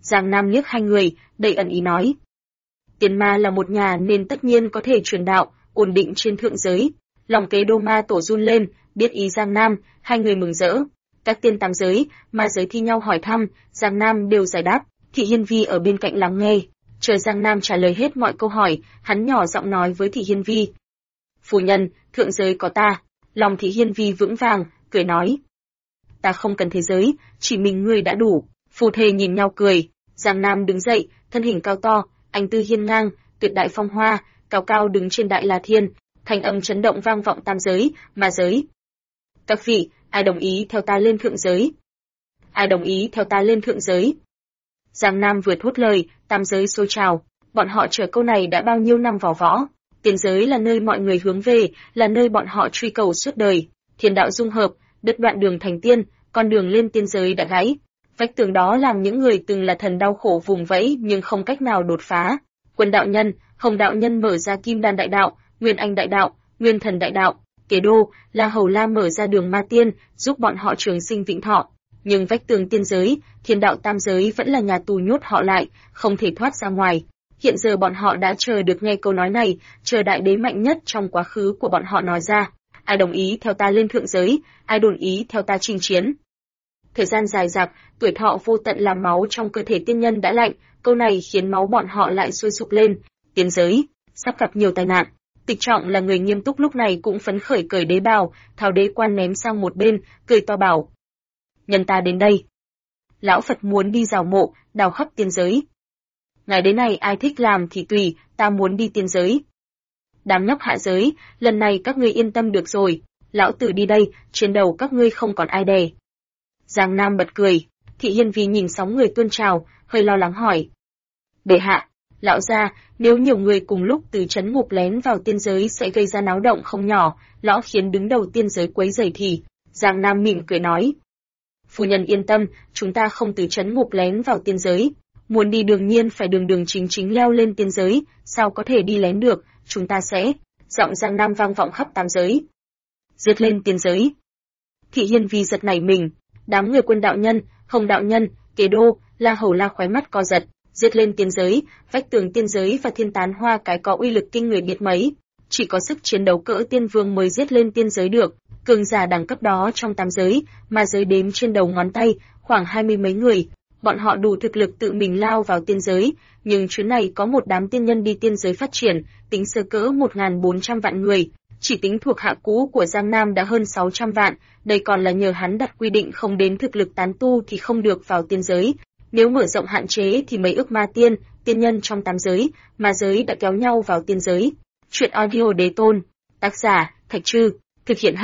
Giang Nam liếc hai người, đầy ẩn ý nói. Tiên ma là một nhà nên tất nhiên có thể truyền đạo, ổn định trên thượng giới. Lòng kế đô ma tổ run lên, biết ý Giang Nam, hai người mừng rỡ. Các tiên tam giới, ma giới thi nhau hỏi thăm, Giang Nam đều giải đáp. Thị Hiên Vi ở bên cạnh lắng nghe, chờ Giang Nam trả lời hết mọi câu hỏi, hắn nhỏ giọng nói với Thị Hiên Vi. Phu nhân, thượng giới có ta. Lòng Thị Hiên Vi vững vàng, cười nói. Ta không cần thế giới, chỉ mình ngươi đã đủ. Phu thê nhìn nhau cười, Giang Nam đứng dậy, thân hình cao to, anh tư hiên ngang, tuyệt đại phong hoa, cao cao đứng trên đại la thiên, thanh âm chấn động vang vọng tam giới, ma giới. Các vị, ai đồng ý theo ta lên thượng giới? Ai đồng ý theo ta lên thượng giới? Giang Nam vừa thốt lời, tam giới sôi trào, bọn họ chờ câu này đã bao nhiêu năm vỏ võ. Tiên giới là nơi mọi người hướng về, là nơi bọn họ truy cầu suốt đời. Thiên đạo dung hợp, đứt đoạn đường thành tiên, con đường lên tiên giới đã gãy. Vách tường đó làm những người từng là thần đau khổ vùng vẫy nhưng không cách nào đột phá. Quân đạo nhân, Hồng đạo nhân mở ra Kim Đan đại đạo, Nguyên Anh đại đạo, Nguyên Thần đại đạo, Kế Đô, La Hầu La mở ra đường ma tiên, giúp bọn họ trường sinh vĩnh thọ. Nhưng vách tường tiên giới, thiên đạo tam giới vẫn là nhà tù nhốt họ lại, không thể thoát ra ngoài. Hiện giờ bọn họ đã chờ được nghe câu nói này, chờ đại đế mạnh nhất trong quá khứ của bọn họ nói ra. Ai đồng ý theo ta lên thượng giới, ai đồng ý theo ta chinh chiến. Thời gian dài dặc, tuổi thọ vô tận làm máu trong cơ thể tiên nhân đã lạnh, câu này khiến máu bọn họ lại sôi sục lên. Tiên giới, sắp gặp nhiều tai nạn. Tịch Trọng là người nghiêm túc lúc này cũng phấn khởi cởi đế bào, tháo đế quan ném sang một bên, cười to bảo. Nhân ta đến đây. Lão Phật muốn đi rào mộ, đào khắp tiên giới. Ngày đến này ai thích làm thì tùy, ta muốn đi tiên giới. Đám nhóc hạ giới, lần này các ngươi yên tâm được rồi, lão tử đi đây, trên đầu các ngươi không còn ai đè. Giang Nam bật cười, Thị Hiên Vi nhìn sóng người tuôn trào, hơi lo lắng hỏi. Bệ hạ, lão gia, nếu nhiều người cùng lúc từ trấn ngục lén vào tiên giới sẽ gây ra náo động không nhỏ, lão khiến đứng đầu tiên giới quấy rầy thì. Giang Nam mỉm cười nói. Phu nhân yên tâm, chúng ta không từ trấn ngục lén vào tiên giới. Muốn đi đương nhiên phải đường đường chính chính leo lên tiên giới, sao có thể đi lén được, chúng ta sẽ. Giọng Giang Nam vang vọng khắp tam giới. Giết lên tiên giới. Thị Hiên Vi giật nảy mình, đám người Quân đạo nhân, Hồng đạo nhân, Kế Đô, La Hầu La khóe mắt co giật, giết lên tiên giới, vách tường tiên giới và thiên tán hoa cái có uy lực kinh người biết mấy, chỉ có sức chiến đấu cỡ tiên vương mới giết lên tiên giới được, cường giả đẳng cấp đó trong tam giới, mà giới đếm trên đầu ngón tay, khoảng 20 mấy người, bọn họ đủ thực lực tự mình lao vào tiên giới, nhưng chuyến này có một đám tiên nhân đi tiên giới phát triển, tính sơ cỡ 1.400 vạn người. Chỉ tính thuộc hạ cũ của Giang Nam đã hơn 600 vạn, đây còn là nhờ hắn đặt quy định không đến thực lực tán tu thì không được vào tiên giới. Nếu mở rộng hạn chế thì mấy ức ma tiên, tiên nhân trong tam giới, ma giới đã kéo nhau vào tiên giới. Chuyện audio đế tôn, tác giả, Thạch Trư, thực hiện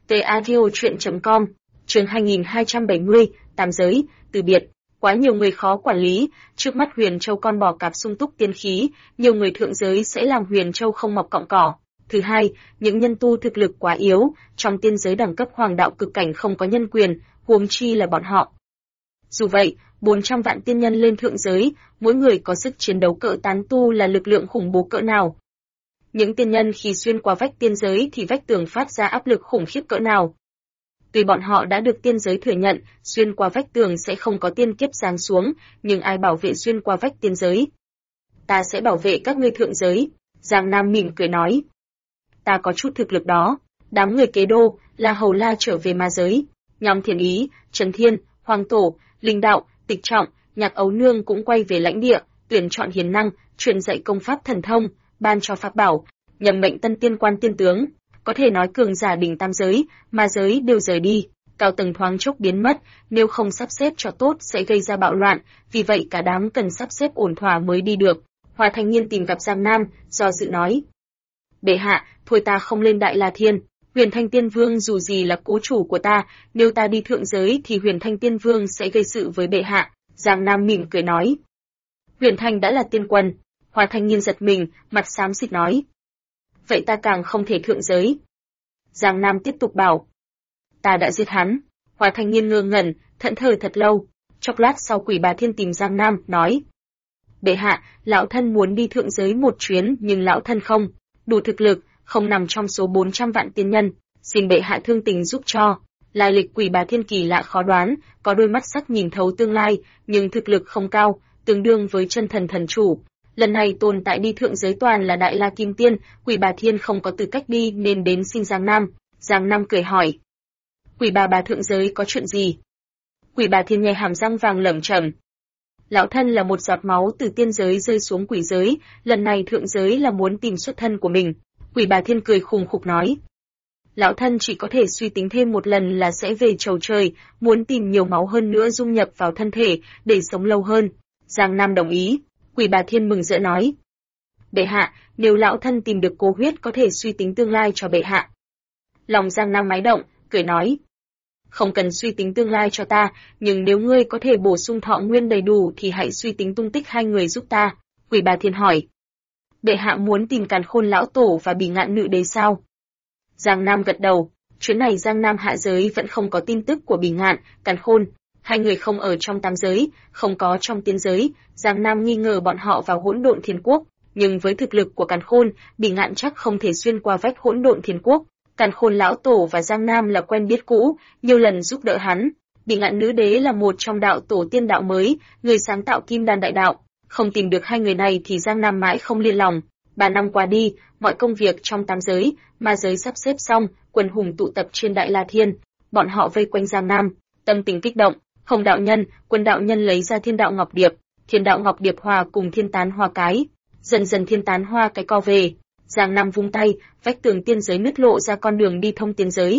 audio.com, chương 2270, tam giới, từ biệt. Quá nhiều người khó quản lý, trước mắt Huyền Châu con bò cạp sung túc tiên khí, nhiều người thượng giới sẽ làm Huyền Châu không mọc cọng cỏ. Thứ hai, những nhân tu thực lực quá yếu, trong tiên giới đẳng cấp hoàng đạo cực cảnh không có nhân quyền, huống chi là bọn họ. Dù vậy, 400 vạn tiên nhân lên thượng giới, mỗi người có sức chiến đấu cỡ tán tu là lực lượng khủng bố cỡ nào. Những tiên nhân khi xuyên qua vách tiên giới thì vách tường phát ra áp lực khủng khiếp cỡ nào. Tuy bọn họ đã được tiên giới thừa nhận, xuyên qua vách tường sẽ không có tiên kiếp giáng xuống, nhưng ai bảo vệ xuyên qua vách tiên giới? Ta sẽ bảo vệ các ngươi thượng giới, Giang Nam mỉm cười nói. Ta có chút thực lực đó. Đám người Kế Đô, La Hầu La trở về ma giới. Nhóm Thiền Ý, Trần Thiên, Hoàng Tổ, Linh Đạo, Tịch Trọng, Nhạc Ấu Nương cũng quay về lãnh địa, tuyển chọn hiền năng, truyền dạy công pháp thần thông, ban cho pháp bảo, nhậm mệnh tân tiên quan tiên tướng. Có thể nói cường giả đỉnh tam giới, ma giới đều rời đi, cao tầng thoáng chốc biến mất, nếu không sắp xếp cho tốt sẽ gây ra bạo loạn, vì vậy cả đám cần sắp xếp ổn thỏa mới đi được. Hoa Thanh Niên tìm gặp Giang Nam, do dự nói. Bệ hạ, thôi ta không lên Đại La Thiên, Huyền Thanh Tiên Vương dù gì là cố chủ của ta, nếu ta đi thượng giới thì Huyền Thanh Tiên Vương sẽ gây sự với bệ hạ. Giang Nam mỉm cười nói. Huyền Thanh đã là tiên quân. Hoa Thanh Niên giật mình, mặt xám xịt nói. Vậy ta càng không thể thượng giới. Giang Nam tiếp tục bảo. Ta đã giết hắn. Hoa Thanh Niên ngơ ngẩn, thẫn thờ thật lâu. Chốc lát sau Quỷ Bà Thiên tìm Giang Nam, nói. Bệ hạ, lão thân muốn đi thượng giới một chuyến nhưng lão thân không đủ thực lực, không nằm trong số 400 vạn tiên nhân, xin bệ hạ thương tình giúp cho. Lai lịch Quỷ Bà Thiên kỳ lạ khó đoán, có đôi mắt sắc nhìn thấu tương lai, nhưng thực lực không cao, tương đương với chân thần thần chủ. Lần này tồn tại đi thượng giới toàn là Đại La Kim Tiên, Quỷ Bà Thiên không có tư cách đi nên đến xin Giang Nam. Giang Nam cười hỏi. Quỷ bà thượng giới có chuyện gì? Quỷ Bà Thiên nhe hàm răng vàng lẩm chẩm. Lão thân là một giọt máu từ tiên giới rơi xuống quỷ giới, lần này thượng giới là muốn tìm xuất thân của mình. Quỷ Bà Thiên cười khùng khục nói. Lão thân chỉ có thể suy tính thêm một lần là sẽ về chầu trời, muốn tìm nhiều máu hơn nữa dung nhập vào thân thể, để sống lâu hơn. Giang Nam đồng ý. Quỷ Bà Thiên mừng rỡ nói. Bệ hạ, nếu lão thân tìm được cố huyết có thể suy tính tương lai cho bệ hạ. Lòng Giang Nam máy động, cười nói. Không cần suy tính tương lai cho ta, nhưng nếu ngươi có thể bổ sung thọ nguyên đầy đủ thì hãy suy tính tung tích hai người giúp ta. Quỷ Bà Thiên hỏi. Bệ hạ muốn tìm Càn Khôn lão tổ và Bỉ Ngạn nữ đế sao? Giang Nam gật đầu. Chuyến này Giang Nam hạ giới vẫn không có tin tức của Bỉ Ngạn, Càn Khôn. Hai người không ở trong tam giới, không có trong tiên giới. Giang Nam nghi ngờ bọn họ vào Hỗn Độn Thiên Quốc, nhưng với thực lực của Càn Khôn, Bỉ Ngạn chắc không thể xuyên qua vách Hỗn Độn Thiên Quốc. Càn Khôn lão tổ và Giang Nam là quen biết cũ, nhiều lần giúp đỡ hắn. Bỉ Ngạn nữ đế là một trong đạo tổ tiên đạo mới, người sáng tạo Kim Đan đại đạo. Không tìm được hai người này thì Giang Nam mãi không yên lòng. 3 năm qua đi, mọi công việc trong tam giới, ma giới sắp xếp xong, quần hùng tụ tập trên Đại La Thiên. Bọn họ vây quanh Giang Nam, tâm tình kích động. Hồng đạo nhân, Quân đạo nhân lấy ra Thiên đạo ngọc điệp, Thiên đạo ngọc điệp hòa cùng Thiên tán hoa cái. Dần dần Thiên tán hoa cái co về. Giang Nam vung tay, vách tường tiên giới nứt lộ ra con đường đi thông tiên giới.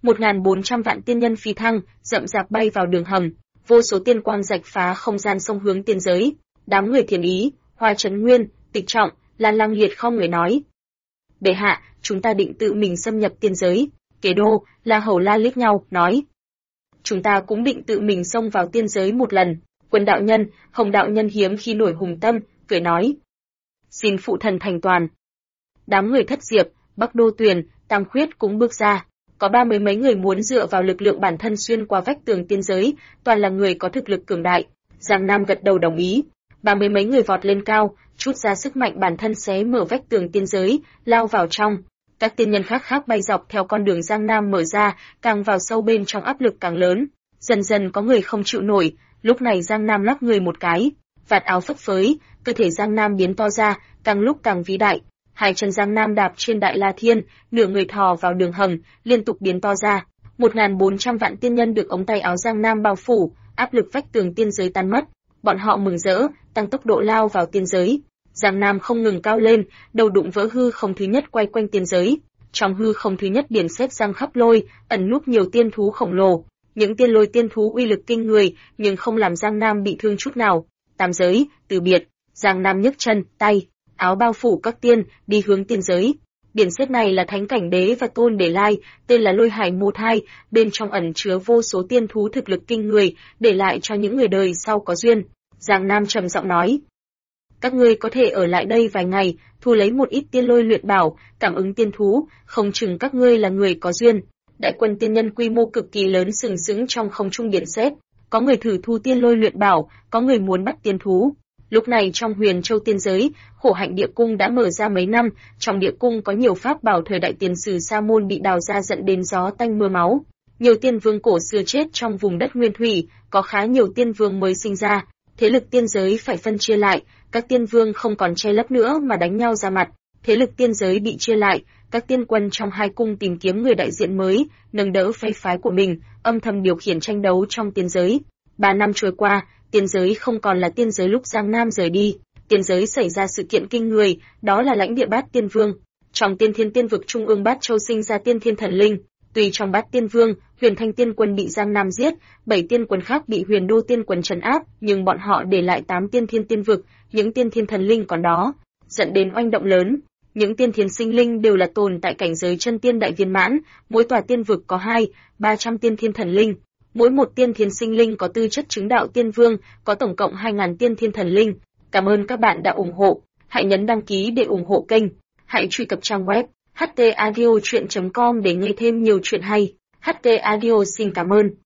1.400 vạn tiên nhân phi thăng, rậm rạp bay vào đường hầm. Vô số tiên quang rạch phá không gian sông hướng tiên giới. Đám người Thiền Ý, Hoa Chấn Nguyên, Tịch Trọng, Lan Lăng Liệt không người nói. Bệ hạ, chúng ta định tự mình xâm nhập tiên giới. Kế Đô, La Hầu La liếc nhau, nói. Chúng ta cũng định tự mình xông vào tiên giới một lần. Quân đạo nhân, Hồng đạo nhân hiếm khi nổi hùng tâm, cười nói. Xin phụ thần thành toàn. Đám người Thất Diệp, Bắc Đô Tuyền, Tam Khuyết cũng bước ra. Có 30 mấy người muốn dựa vào lực lượng bản thân xuyên qua vách tường tiên giới, toàn là người có thực lực cường đại. Giang Nam gật đầu đồng ý. 30 mấy người vọt lên cao, chút ra sức mạnh bản thân xé mở vách tường tiên giới, lao vào trong. Các tiên nhân khác bay dọc theo con đường Giang Nam mở ra, càng vào sâu bên trong áp lực càng lớn. Dần dần có người không chịu nổi, lúc này Giang Nam lắc người một cái, vạt áo phấp phới, cơ thể Giang Nam biến to ra, càng lúc càng vĩ đại. Hai chân Giang Nam đạp trên Đại La Thiên, nửa người thò vào đường hầm, liên tục biến to ra. 1.400 vạn tiên nhân được ống tay áo Giang Nam bao phủ, áp lực vách tường tiên giới tan mất. Bọn họ mừng rỡ, tăng tốc độ lao vào tiên giới. Giang Nam không ngừng cao lên, đầu đụng vỡ hư không thứ nhất quay quanh tiên giới. Trong hư không thứ nhất biển sét răng khắp lôi, ẩn núp nhiều tiên thú khổng lồ. Những tiên lôi tiên thú uy lực kinh người, nhưng không làm Giang Nam bị thương chút nào. Tam giới, từ biệt, Giang Nam nhấc chân, tay, áo bao phủ các tiên, đi hướng tiên giới. Biển sét này là thánh cảnh đế và tôn để lai, tên là Lôi Hải Mô Thai, bên trong ẩn chứa vô số tiên thú thực lực kinh người, để lại cho những người đời sau có duyên. Giang Nam trầm giọng nói. Các ngươi có thể ở lại đây vài ngày, thu lấy một ít tiên lôi luyện bảo, cảm ứng tiên thú, không chừng các ngươi là người có duyên. Đại quân tiên nhân quy mô cực kỳ lớn sừng sững trong không trung biển sét, có người thử thu tiên lôi luyện bảo, có người muốn bắt tiên thú. Lúc này trong Huyền Châu tiên giới, Khổ Hạnh Địa Cung đã mở ra mấy năm, trong địa cung có nhiều pháp bảo thời đại tiền sử Sa môn bị đào ra dẫn đến gió tanh mưa máu. Nhiều tiên vương cổ xưa chết trong vùng đất nguyên thủy, có khá nhiều tiên vương mới sinh ra. Thế lực tiên giới phải phân chia lại, các tiên vương không còn che lấp nữa mà đánh nhau ra mặt. Thế lực tiên giới bị chia lại, các tiên quân trong hai cung tìm kiếm người đại diện mới, nâng đỡ phe phái của mình, âm thầm điều khiển tranh đấu trong tiên giới. 3 năm trôi qua, tiên giới không còn là tiên giới lúc Giang Nam rời đi. Tiên giới xảy ra sự kiện kinh người, đó là lãnh địa Bát Tiên Vương. Trong Tiên Thiên Tiên vực trung ương Bát Châu sinh ra Tiên Thiên Thần Linh. Tuy trong Bát Tiên Vương, Huyền Thanh Tiên Quân bị Giang Nam giết, 7 tiên quân khác bị Huyền Đô Tiên Quân trấn áp, nhưng bọn họ để lại 8 Tiên Thiên Tiên vực, những Tiên Thiên Thần Linh còn đó, dẫn đến oanh động lớn. Những tiên thiên sinh linh đều là tồn tại cảnh giới chân tiên đại viên mãn, mỗi tòa tiên vực có 200-300 tiên thiên thần linh. Mỗi một tiên thiên sinh linh có tư chất chứng đạo tiên vương, có tổng cộng 2.000 tiên thiên thần linh. Cảm ơn các bạn đã ủng hộ. Hãy nhấn đăng ký để ủng hộ kênh. Hãy truy cập trang web htaudio.com để nghe thêm nhiều chuyện hay. HT Audio xin cảm ơn.